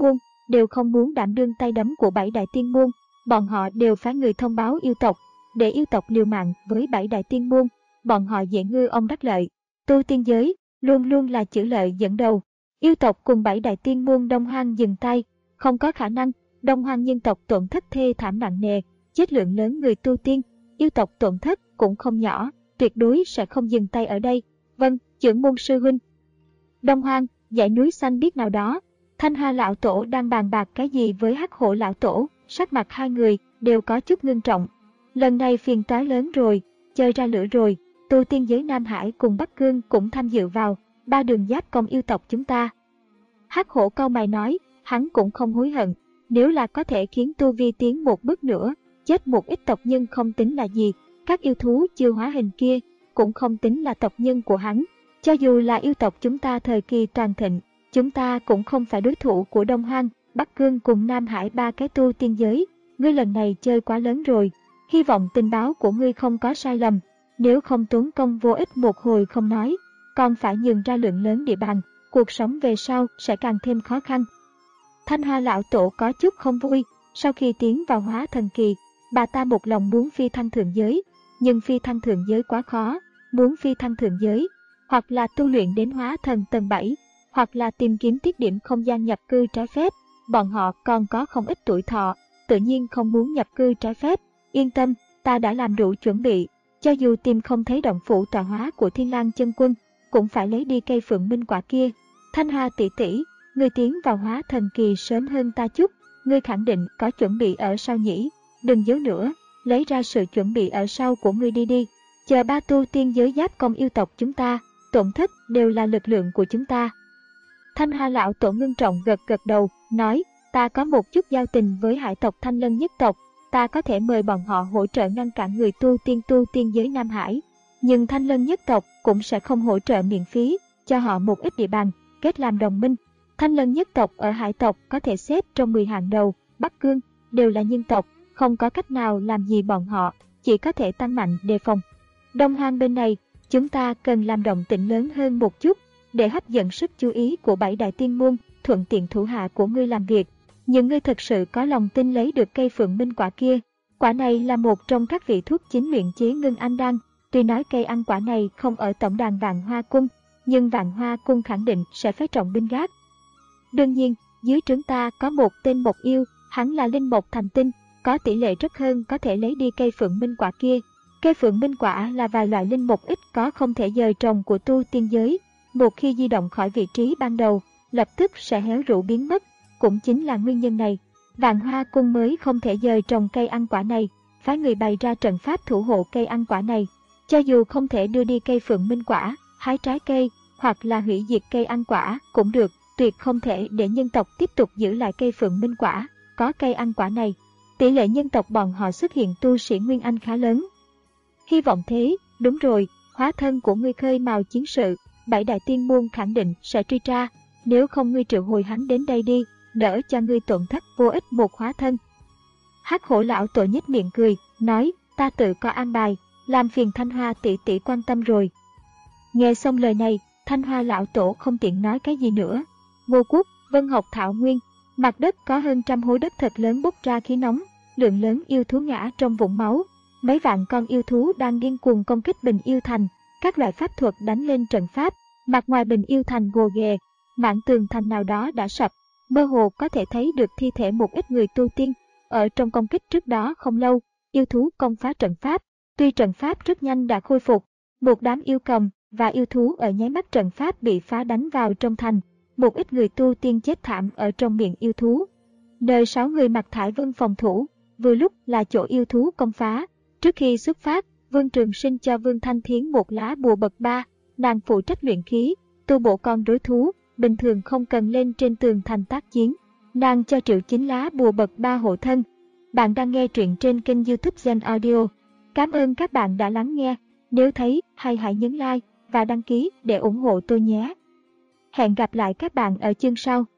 đều không muốn đảm đương tay đấm của bảy đại tiên môn. Bọn họ đều phái người thông báo yêu tộc, để yêu tộc liều mạng với bảy đại tiên môn. Bọn họ dễ ngư ông đắc lợi. Tu tiên giới luôn luôn là chữ lợi dẫn đầu. Yêu tộc cùng bảy đại tiên môn Đông Hoang dừng tay, không có khả năng. Đông Hoang nhân tộc tổn thất thê thảm nặng nề, chết lượng lớn người tu tiên. Yêu tộc tổn thất cũng không nhỏ, tuyệt đối sẽ không dừng tay ở đây. Vâng, trưởng môn sư huynh. Đông Hoang, dãy núi xanh biếc nào đó, Thanh Hoa lão tổ đang bàn bạc cái gì với Hắc Hổ lão tổ, sắc mặt hai người đều có chút ngưng trọng. Lần này phiền toái lớn rồi, chơi ra lửa rồi. Tu tiên giới Nam Hải cùng Bắc Cương cũng tham dự vào, ba đường giáp công yêu tộc chúng ta. Hắc Hổ cau mày nói, hắn cũng không hối hận, nếu là có thể khiến tu vi tiến một bước nữa, chết một ít tộc nhân không tính là gì, các yêu thú chưa hóa hình kia cũng không tính là tộc nhân của hắn. Cho dù là yêu tộc chúng ta thời kỳ toàn thịnh, chúng ta cũng không phải đối thủ của Đông Hoang, Bắc Cương cùng Nam Hải ba cái tu tiên giới. Ngươi lần này chơi quá lớn rồi, hy vọng tình báo của ngươi không có sai lầm, nếu không tốn công vô ích một hồi không nói, còn phải nhường ra lượng lớn địa bàn, cuộc sống về sau sẽ càng thêm khó khăn. Thanh Hoa lão tổ có chút không vui, sau khi tiến vào hóa thần kỳ, bà ta một lòng muốn phi thăng thượng giới, nhưng phi thăng thượng giới quá khó, muốn phi thăng thượng giới, hoặc là tu luyện đến hóa thần tầng bảy, hoặc là tìm kiếm tiết điểm không gian nhập cư trái phép. Bọn họ còn có không ít tuổi thọ, tự nhiên không muốn nhập cư trái phép. Yên tâm, ta đã làm đủ chuẩn bị, cho dù tìm không thấy động phủ tọa hóa của Thiên Lang chân quân, cũng phải lấy đi cây phượng minh quả kia. Thanh Hoa tỷ tỷ, ngươi tiến vào hóa thần kỳ sớm hơn ta chút, ngươi khẳng định có chuẩn bị ở sau nhỉ? Đừng giấu nữa, lấy ra sự chuẩn bị ở sau của ngươi đi đi. Chờ ba tu tiên giới giáp công yêu tộc chúng ta, tổn thất đều là lực lượng của chúng ta. Thanh Hoa lão tổ ngưng trọng gật gật đầu, nói, ta có một chút giao tình với hải tộc Thanh Lân nhất tộc, ta có thể mời bọn họ hỗ trợ ngăn cản người tu tiên tu tiên giới Nam Hải. Nhưng Thanh Lân nhất tộc cũng sẽ không hỗ trợ miễn phí, cho họ một ít địa bàn, kết làm đồng minh. Thanh Lân nhất tộc ở hải tộc có thể xếp trong mười hàng đầu, Bắc Cương đều là nhân tộc, không có cách nào làm gì bọn họ, chỉ có thể tăng mạnh đề phòng. Đông Hoang bên này, chúng ta cần làm động tĩnh lớn hơn một chút, để hấp dẫn sức chú ý của bảy đại tiên môn, thuận tiện thủ hạ của ngươi làm việc. Nhưng ngươi thực sự có lòng tin lấy được cây phượng minh quả kia. Quả này là một trong các vị thuốc chính luyện chế ngưng anh đan. Tuy nói cây ăn quả này không ở tổng đàn Vạn Hoa Cung, nhưng Vạn Hoa Cung khẳng định sẽ phái trọng binh gác. Đương nhiên, dưới trướng ta có một tên mộc yêu, hắn là linh mộc thành tinh, có tỷ lệ rất hơn có thể lấy đi cây phượng minh quả kia. Cây phượng minh quả là vài loại linh mộc ít có không thể dời trồng của tu tiên giới. Một khi di động khỏi vị trí ban đầu, lập tức sẽ héo rũ biến mất. Cũng chính là nguyên nhân này, Vạn Hoa Cung mới không thể dời trồng cây ăn quả này, phái người bày ra trận pháp thủ hộ cây ăn quả này. Cho dù không thể đưa đi cây phượng minh quả, hái trái cây, hoặc là hủy diệt cây ăn quả cũng được, tuyệt không thể để nhân tộc tiếp tục giữ lại cây phượng minh quả. Có cây ăn quả này, tỷ lệ nhân tộc bọn họ xuất hiện tu sĩ Nguyên Anh khá lớn. Hy vọng thế, đúng rồi, hóa thân của ngươi khơi mào chiến sự, bảy đại tiên môn khẳng định sẽ truy tra, nếu không ngươi triệu hồi hắn đến đây đi, đỡ cho ngươi tổn thất vô ích một hóa thân. Hắc Hổ lão tổ nhếch miệng cười, nói, ta tự có an bài, làm phiền Thanh Hoa tỷ tỷ quan tâm rồi. Nghe xong lời này, Thanh Hoa lão tổ không tiện nói cái gì nữa. Ngô Quốc, Vân Học Thảo Nguyên, mặt đất có hơn trăm hố đất thật lớn bốc ra khí nóng, lượng lớn yêu thú ngã trong vũng máu. Mấy vạn con yêu thú đang điên cuồng công kích Bình Yêu Thành, các loại pháp thuật đánh lên trận pháp, mặt ngoài Bình Yêu Thành gồ ghề, mảng tường thành nào đó đã sập, mơ hồ có thể thấy được thi thể một ít người tu tiên. Ở trong công kích trước đó không lâu, yêu thú công phá trận pháp, tuy trận pháp rất nhanh đã khôi phục, một đám yêu cầm và yêu thú ở nháy mắt trận pháp bị phá đánh vào trong thành, một ít người tu tiên chết thảm ở trong miệng yêu thú. Nơi sáu người mặc thải vân phòng thủ, vừa lúc là chỗ yêu thú công phá. Trước khi xuất phát, Vương Trường Sinh cho Vương Thanh Thiến một lá bùa bậc ba, nàng phụ trách luyện khí, tu bổ con rối thú, bình thường không cần lên trên tường thành tác chiến. Nàng cho Triệu Chính lá bùa bậc ba hộ thân. Bạn đang nghe truyện trên kênh YouTube Gen Audio. Cảm ơn các bạn đã lắng nghe. Nếu thấy hay hãy nhấn like và đăng ký để ủng hộ tôi nhé. Hẹn gặp lại các bạn ở chương sau.